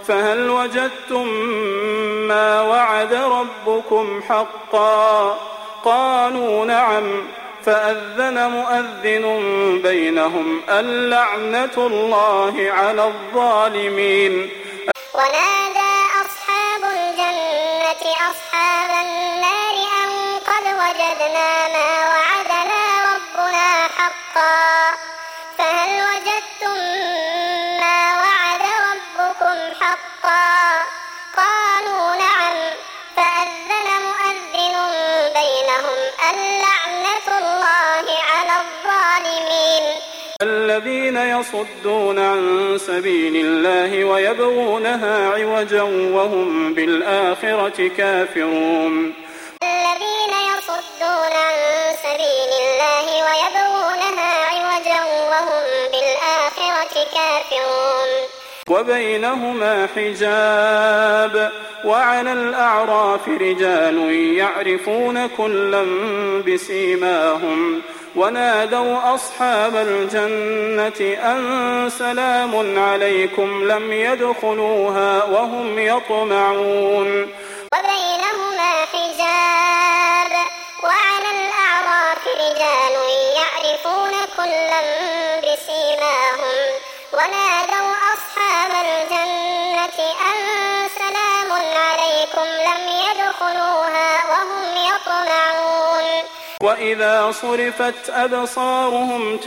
فهل وجدتم ما وعد ربكم حقا؟ قالوا نعم. فأذن مؤذن بينهم اللعنة الله على الظالمين. ونادى أصحاب الجنة أصحاب النار أن قد وجدنا ما وعدنا ربنا حقا فهل وجدتم ما وعد ربكم حقا؟ قالوا نعم. فأذن مؤذن بينهم اللعنة الله على الظالمين. الذين يصدون عن سبيل الله ويبغونها عوجا وهم بالآخرة كافرون. الذين يصدون عن سبيل الله ويبغونها عوجا وهم بالآخرة كافرون. وبينهما حجاب وعلى الأعراف رجال يعرفون كلا بسيماهم ونادوا أصحاب الجنة أن سلام عليكم لم يدخلوها وهم يطمعون. وبينهما حجاب وعلى الأعراف رجال يعرفون كلا بسيماهم ونادوا أصحاب الجنة أن سلام عليكم لم يدخلوها وهم يطمعون. وإذا صرفت أبصارهم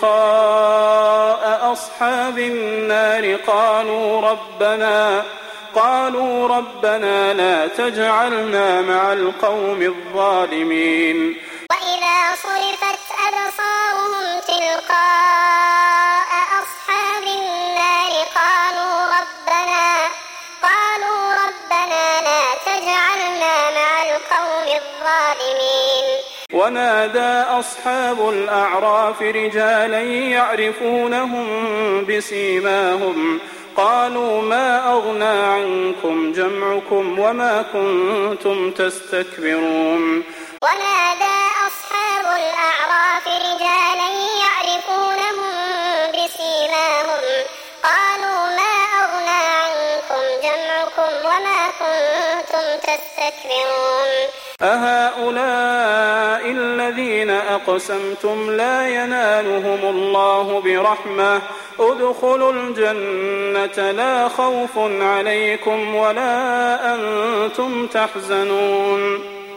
تلقاء أصحاب النار قالوا ربنا قالوا ربنا لا تجعلنا مع القوم الظالمين. وإذا صرفت أبصارهم تلقاء أصحاب النار قالوا ربنا قالوا ربنا لا تجعلنا مع القوم الظالمين. ونادى أصحاب الأعراف رجالا يعرفونهم بسيماهم قالوا ما أغنى عنكم جمعكم وما كنتم تستكبرون. ونادى أصحاب الأعراف رجالا يعرفونهم بسيماهم قالوا ما أغنى عنكم جمعكم وما كنتم تستكبرون. أهؤلاء الذين أقسمتم لا ينالهم الله برحمة ادخلوا الجنة لا خوف عليكم ولا أنتم تحزنون.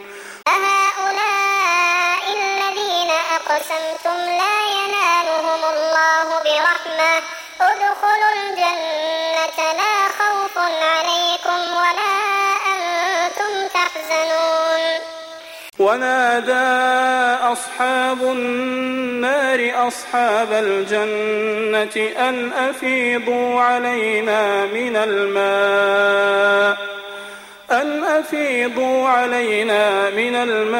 أهؤلاء الذين أقسمتم لا ينالهم الله برحمة ادخلوا الجنة لا خوف عليكم ولا أنتم تحزنون. ونادى أصحاب النار أصحاب الجنة أن أفيضوا علينا من الماء أن أفيضوا علينا من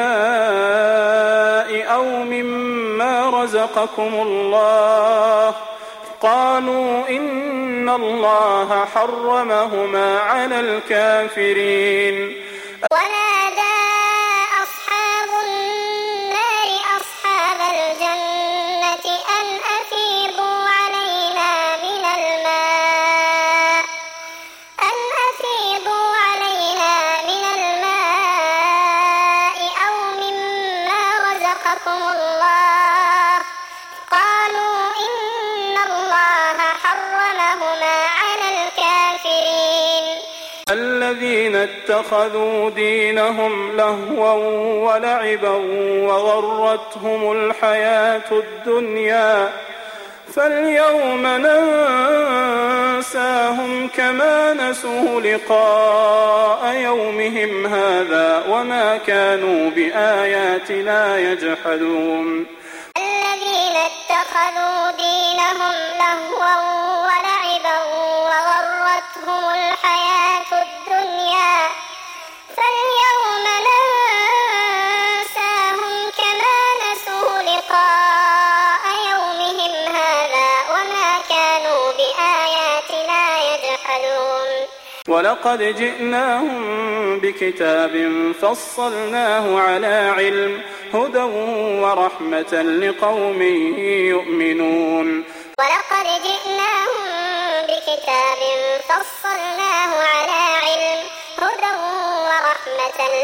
الماء أو مما رزقكم الله قالوا إن الله حرمهما على الكافرين. ونادى أصحاب النار أصحاب الجنة أن أفيضوا علينا من الماء أن أفيضوا علينا من الماء أو مما رزقكم الله قالوا إن الله حرمهما على الكافرين. الذين اتخذوا دينهم لهوا ولعبا وغرتهم الحياة الدنيا فاليوم ننساهم كما نسوا لقاء يومهم هذا وما كانوا بآياتنا يجحدون. الذين اتخذوا دينهم لهوا ولعبا وغرتهم الحياة الدنيا فاليوم ننساهم كما نسوا لقاء يومهم هذا وما كانوا بآياتنا يجحدون. ولقد جئناهم بكتاب فصلناه على علم هدى ورحمة لقوم يؤمنون. ولقد جئناهم بكتاب فصلناه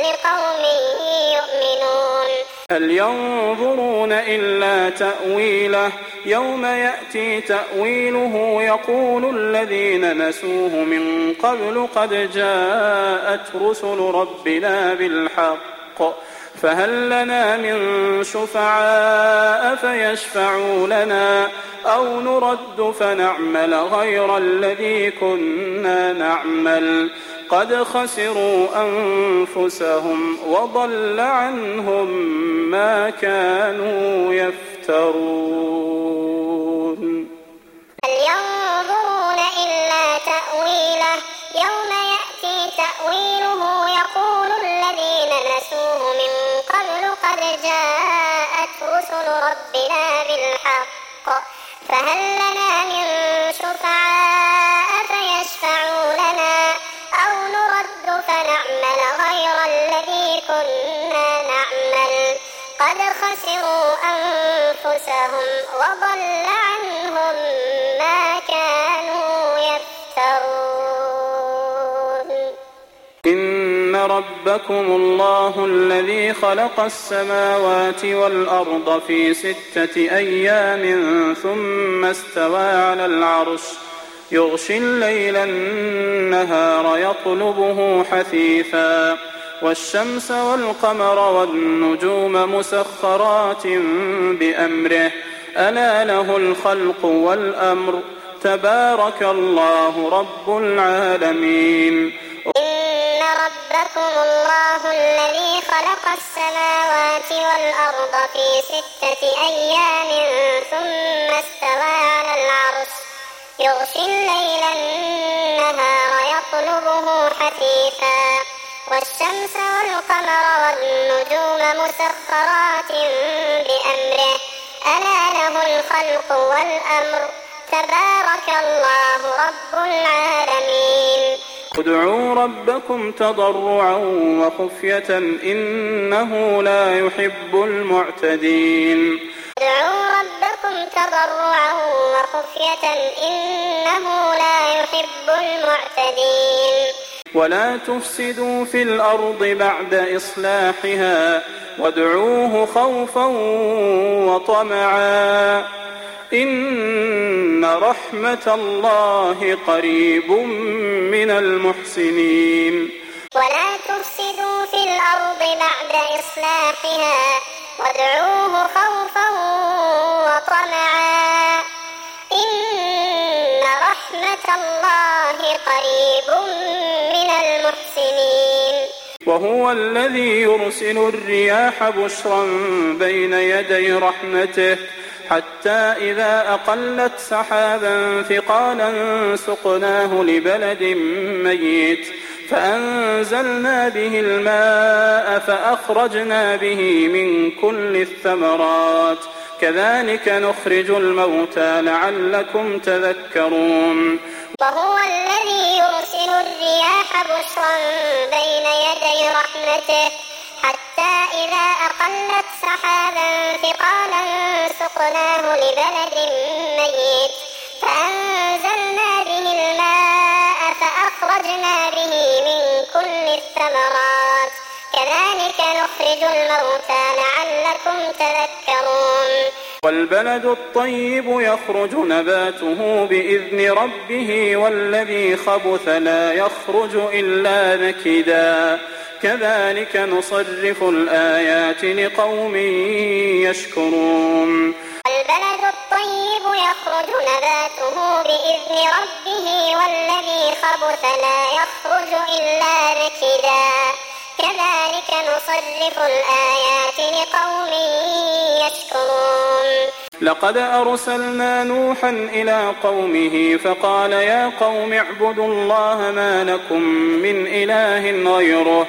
لقوم يؤمنون هل ينظرون إلا تأويله يوم يأتي تأويله يقول الذين نسوه من قبل قد جاءت رسل ربنا بالحق فهل لنا من شفعاء فيشفعوا لنا أو نرد فنعمل غير الذي كنا نعمل قد خسروا أنفسهم وضل عنهم ما كانوا يفترون هل ينظرون إلا تأويله يوم يأتي تأويله يقول الذين نسوه من قبل قد جاءت رسل ربنا بالحق فهل لنا من شفعاء فيشفعوا لنا أو نرد فنعمل غير الذي كنا نعمل قد خسروا أنفسهم وضل عنهم ما كانوا يفترون إن ربكم الله الذي خلق السماوات والأرض في ستة أيام ثم استوى على العرش يغشي الليل النهار يطلبه حثيثا والشمس والقمر والنجوم مسخرات بأمره ألا له الخلق والأمر تبارك الله رب العالمين إن ربكم الله الذي خلق السماوات والأرض في ستة أيام ثم استوى على العرش يغشي الليل النهار يطلبه حثيثا والشمس والقمر والنجوم مسخرات بأمره ألا له الخلق والأمر تبارك الله رب العالمين ادعوا ربكم تضرعا وخفية إنه لا يحب المعتدين ادعوا ربكم تضرعا وخفية إنه لا يحب المعتدين ولا تفسدوا في الأرض بعد إصلاحها وادعوه خوفا وطمعا إن رحمة الله قريب من المحسنين ولا تفسدوا في الأرض بعد إصلاحها وادعوه خوفا وطمعا إن رحمة الله قريب من المحسنين وهو الذي يرسل الرياح بشرا بين يدي رحمته حتى إذا أقلت سحابا ثقالا سقناه لبلد ميت فأنزلنا به الماء فأخرجنا به من كل الثمرات كذلك نخرج الموتى لعلكم تذكرون وهو الذي يرسل الرياح بشرا بين يدي رحمته حتى إذا أقلت سحابا ثقالا سقناه لبلد ميت فأنزلنا به الماء فأخرجنا به من كل الثمرات كذلك نخرج الموتى لعلكم تذكرون والبلد الطيب يخرج نباته بإذن ربه والذي خبث لا يخرج إلا نكدا كذلك نصرف الآيات لقوم يشكرون والبلد الطيب يخرج نباته بإذن ربه والذي خبث لا يخرج إلا نكدا كذلك نصرف الآيات لقوم يشكرون لقد أرسلنا نوحا إلى قومه فقال يا قوم اعبدوا الله ما لكم من إله غيره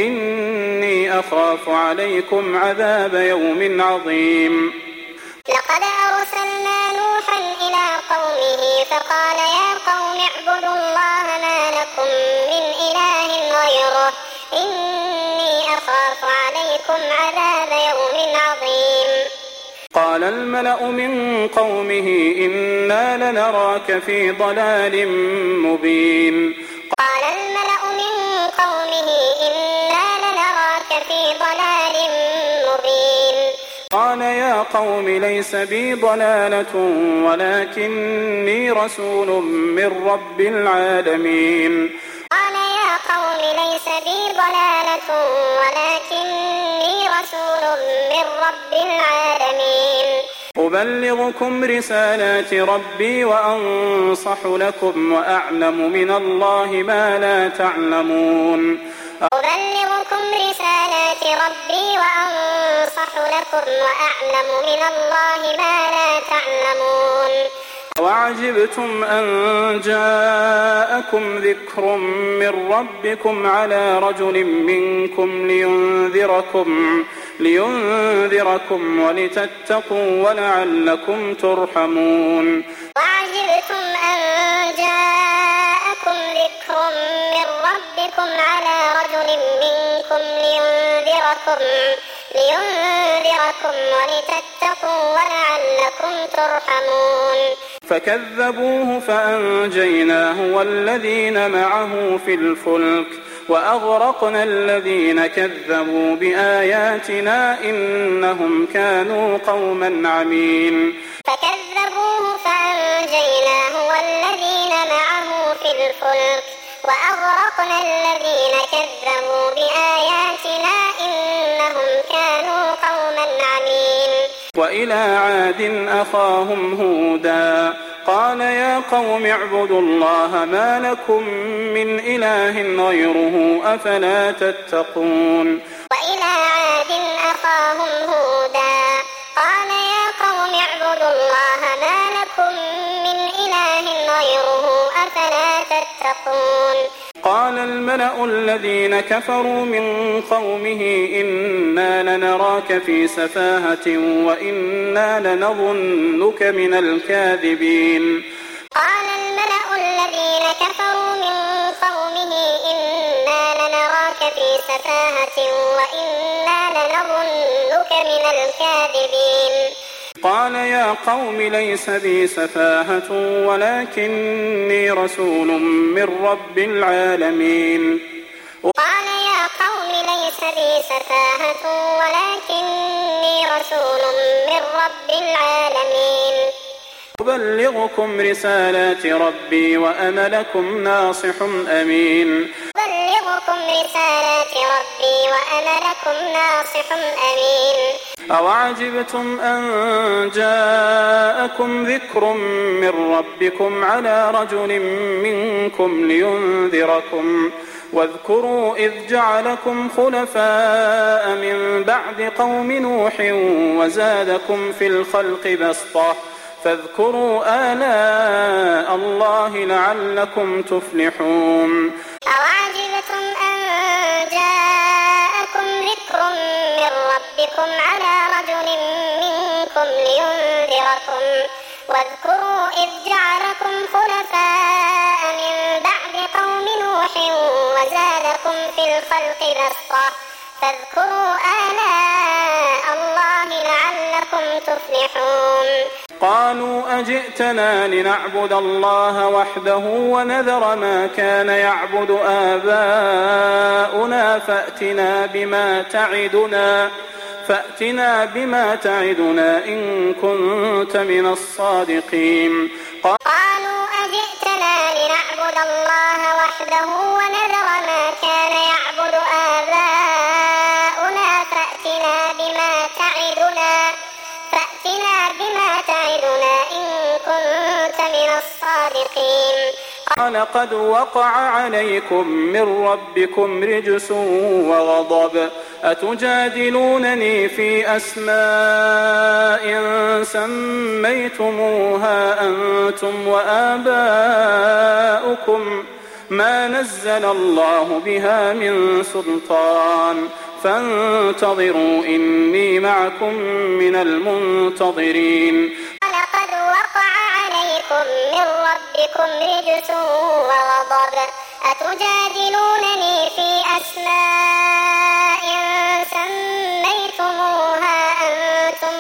إني أخاف عليكم عذاب يوم عظيم لقد أرسلنا نوحا إلى قومه فقال يا قوم اعبدوا الله ما لكم من إله غيره إني أخاف عليكم عذاب يوم عظيم قال الملأ من قومه إنا لنراك في ضلال مبين قال الملأ من قومه إنا لنراك قوم ليس بي ضلالة ولكني رسول من رب العالمين قال يا قوم ليس بي ضلالة ولكني رسول من رب العالمين أبلغكم رسالات ربي وأنصح لكم وأعلم من الله ما لا تعلمون أبلغكم رسالات ربي وأنصح لكم وأعلم من الله ما لا تعلمون وعجبتم أن جاءكم ذكر من ربكم على رجل منكم لينذركم لينذركم ولتتقوا ولعلكم ترحمون وعجبتم أن جاءكم ذكر من ربكم على رجل منكم لينذركم لينذركم ولتتقوا ولعلكم ترحمون فكذبوه فأنجيناه والذين معه في الفلك وأغرقنا الذين كذبوا بآياتنا إنهم كانوا قوما عمين فكذبوه فأنجيناه والذين معه في الفلك وأغرقنا الذين كذبوا بآياتنا إنهم كانوا قوما عمين وإلى عاد أخاهم هودا قال يا قوم اعبدوا الله ما لكم من إله غيره أفلا تتقون وإلى عاد أخاهم هودا قال يا قوم اعبدوا الله ما لكم من إله غيره أفلا تتقون قال الملأ الذين كفروا من قومه إنا لنراك في سفاهة وإنا لنظنك من الكاذبين قال الملأ الذين كفروا من قومه إنا لنراك في سفاهة وإنا لنظنك من الكاذبين قال يا قوم ليس بي سفاهة ولكني رسول من رب العالمين قال يا قوم ليس بي سفاهة ولكني رسول من رب العالمين أبلغكم رسالات ربي وأنا لكم ناصح أمين أبلغكم رسالات ربي وأنا لكم ناصح أمين أوعجبتم أن جاءكم ذكر من ربكم على رجل منكم لينذركم واذكروا إذ جعلكم خلفاء من بعد قوم نوح وزادكم في الخلق بسطة فاذكروا آلاء الله لعلكم تفلحون أوعجبتم أن جاءكم ذكر من ربكم على رجل منكم لينذركم واذكروا إذ جعلكم خلفاء من بعد قوم نوح وزادكم في الخلق بسطة فاذكروا آلاء الله لعلكم تفلحون قالوا أجئتنا لنعبد الله وحده ونذر ما كان يعبد آباؤنا فأتنا بما تعدنا فأتنا بما تعدنا إن كنت من الصادقين قالوا أجئتنا لنعبد الله وحده ونذر ما كان يعبد آباؤنا فأتنا بما تعدنا فأتنا بما تعدنا إن كنت من الصادقين قال قد وقع عليكم من ربكم رجس وغضب أتجادلونني في أسماء سميتموها أنتم وآباؤكم ما نزل الله بها من سلطان فانتظروا إني معكم من المنتظرين لقد وقع عليكم من ربكم رجس وغضب أتجادلونني في أسماء سميتموها أنتم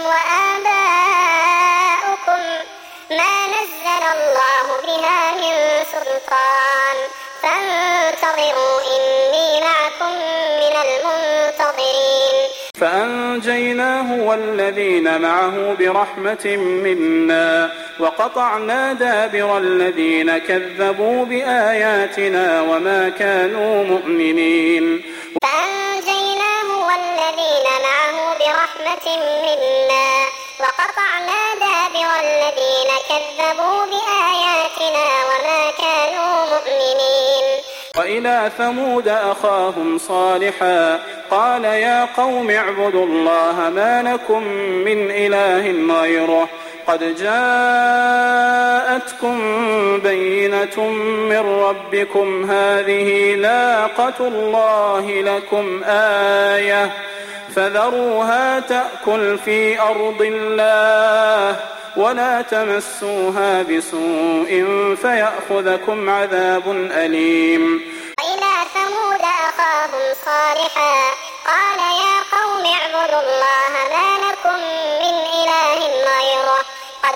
وآباؤكم ما نزل الله بها من سلطان فانتظروا إني معكم من المنتظرين فأنجيناه والذين معه برحمة منا وقطعنا دابر الذين كذبوا بآياتنا وما كانوا مؤمنين فأنجيناه والذين معه برحمة منا وقطعنا دابر الذين كذبوا بآياتنا وما كانوا مؤمنين. وإلى ثمود أخاهم صالحا قال يا قوم اعبدوا الله ما لكم من إله غيره قد جاءتكم بينة من ربكم هذه ناقة الله لكم آية فذروها تأكل في أرض الله ولا تمسوها بسوء فيأخذكم عذاب أليم. وإلى ثمود أخاهم صالحا قال يا قوم اعبدوا الله ما لكم من إله غيره قد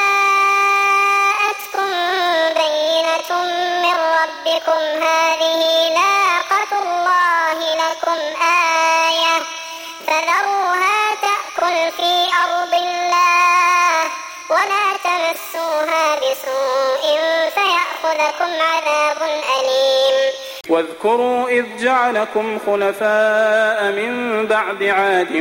جاءتكم بينة من ربكم هذه ناقة الله لكم آية فذروها تأكل في أرض الله ولا تمسوها بسوء فيأخذكم عذاب أليم. واذكروا إذ جعلكم خلفاء من بعد عاد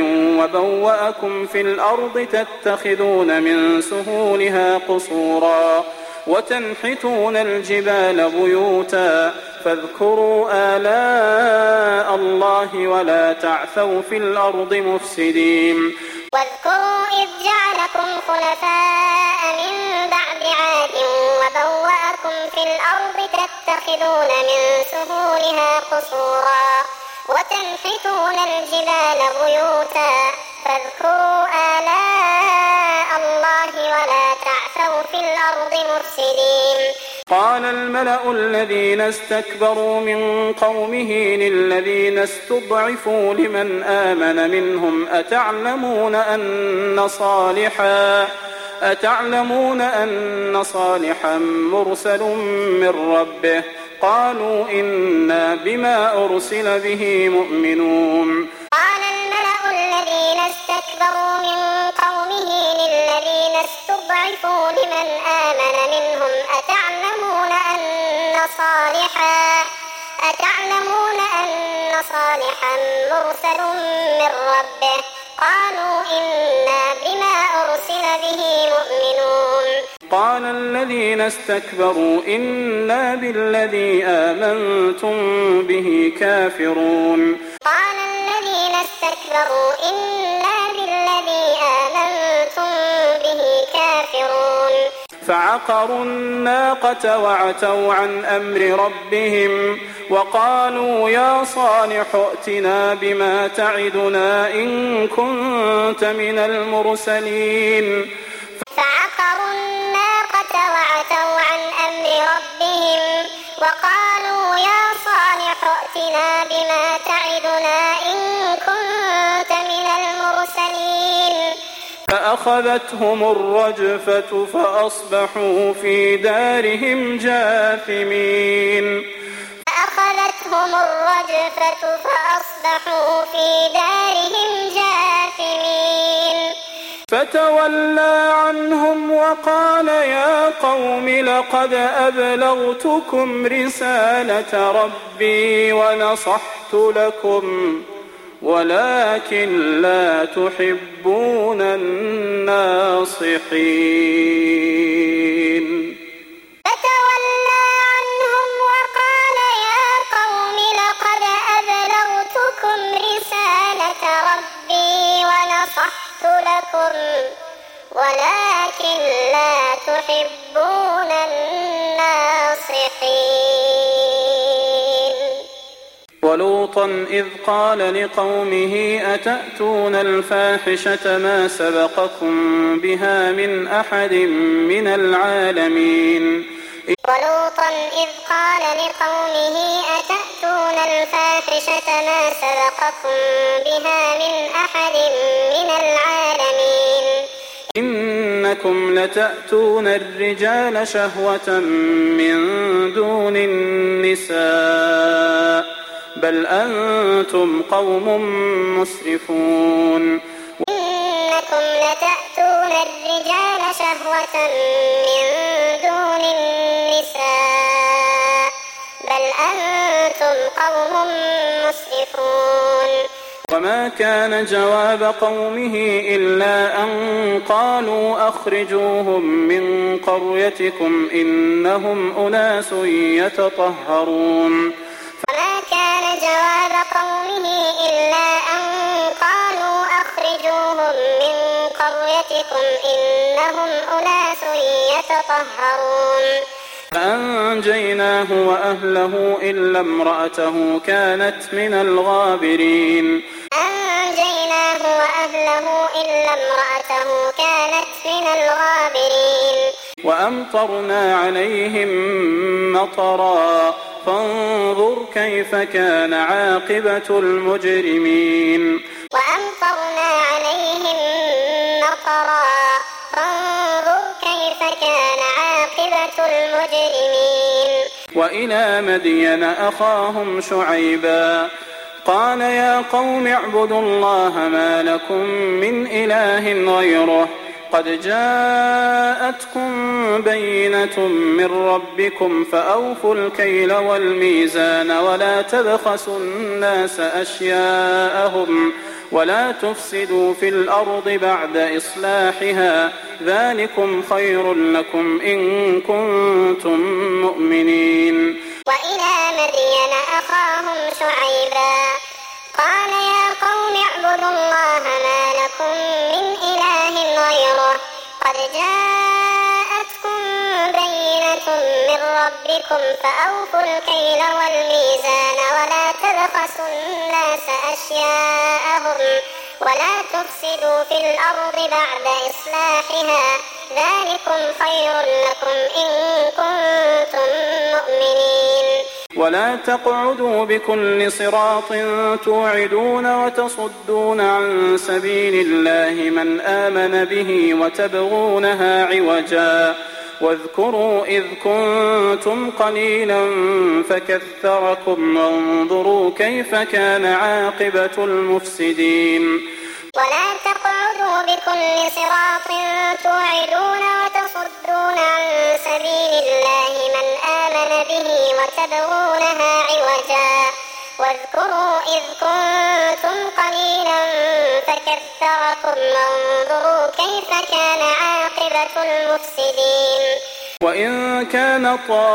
وبوأكم في الأرض تتخذون من سهولها قصورا وتنحتون الجبال بيوتا فاذكروا آلاء الله ولا تعثوا في الأرض مفسدين. واذكروا إذ جعلكم خلفاء من بعد عاد وبوأكم في الأرض تتخذون من سهولها قصورا وتنحتون الجبال بيوتا فاذكروا آلاء الله ولا تعثوا في الأرض مفسدين. قال الملأ الذين استكبروا من قومه للذين استضعفوا لمن آمن منهم أتعلمون أن صالحا أتعلمون أن صالحا مرسل من ربه قالوا إنا بما أرسل به مؤمنون. قال الملأ الذين استكبروا من قومه للذين استضعفوا لمن آمن منهم أتعلمون أن صالحا أتعلمون أن صالحا مرسل من ربه قالوا إنا بما أرسل به مؤمنون. قال الذين استكبروا إنا بالذي آمنتم به كافرون. قال الذين استكبروا إنا بالذي آمنتم به كافرون. فعقروا الناقة وعتوا عن أمر ربهم وقالوا يا صالح ائتنا بما تعدنا إن كنت من المرسلين. فعقروا الناقة وعتوا عن أمر ربهم وقالوا يا صالح ائتنا بما تعدنا إن كنت من المرسلين. فأخذتهم الرجفة فأصبحوا في دارهم جاثمين. فأخذتهم الرجفة فأصبحوا في دارهم جاثمين. فتولى عنهم وقال يا قوم لقد أبلغتكم رسالة ربي ونصحت لكم ولكن لا تحبون الناصحين. فتولى عنهم وقال يا قوم لقد أبلغتكم رسالة ربي ونصحت لكم ولكن لا تحبون الناصحين. ولوطا إذ قال لقومه أتأتون الفاحشة ما سبقكم بها من أحد من العالمين. ولوطا إذ قال لقومه أتأتون الفاحشة ما سبقكم بها من أحد من العالمين. إنكم لتأتون الرجال شهوة من دون النساء بل أنتم قوم مسرفون إنكم لتأتون الرجال شهوة من دون النساء بل أنتم قوم مسرفون وما كان جواب قومه إلا أن قالوا أخرجوهم من قريتكم إنهم أناس يتطهرون وما كان جواب قومه إلا أن قالوا أخرجوهم من قريتكم إنهم أناس يتطهرون فأنجيناه وأهله إلا امرأته كانت من الغابرين أنجيناه وأهله إلا امرأته كانت من الغابرين وأمطرنا عليهم مطرا فانظر كيف كان عاقبة المجرمين وأمطرنا عليهم مطرا فانظر كيف كان عاقبة المجرمين وإلى مدين أخاهم شعيبا قال يا قوم اعبدوا الله ما لكم من إله غيره قد جاءتكم بينة من ربكم فأوفوا الكيل والميزان ولا تبخسوا الناس أشياءهم ولا تفسدوا في الأرض بعد إصلاحها ذلكم خير لكم إن كنتم مؤمنين وإلى مدين أخاهم شعيبا قال يا قوم اعبدوا الله ما لكم من إله غيره قد جاءتكم بينة من ربكم فأوفوا الكيل والميزان ولا تبخسوا الناس أشياءهم ولا تفسدوا في الأرض بعد إصلاحها ذلكم خير لكم إن كنتم مؤمنين ولا تقعدوا بكل صراط توعدون وتصدون عن سبيل الله من آمن به وتبغونها عوجا واذكروا إذ كنتم قليلا فكثركم وانظروا كيف كان عاقبة المفسدين ولا تقعدوا بكل صراط توعدون وتصدون عن سبيل الله من آمن به وتبغونها عوجا واذكروا إذ كنتم قليلا فكثركم وانظروا كيف كان عاقبة المفسدين وإن كان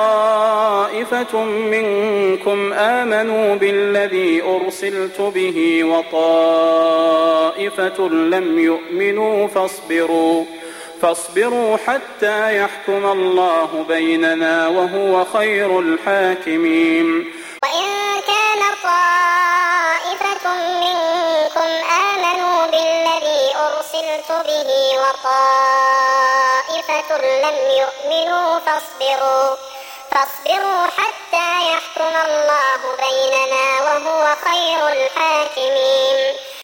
طائفة منكم آمنوا بالذي أرسلت به وطائفة لم يؤمنوا فاصبروا فاصبروا حتى يحكم الله بيننا وهو خير الحاكمين وإن كان طائفة منكم آمنوا بالذي أرسلت به وطائفة لم يؤمنوا فاصبروا فاصبروا حتى يحكم الله بيننا وهو خير الحاكمين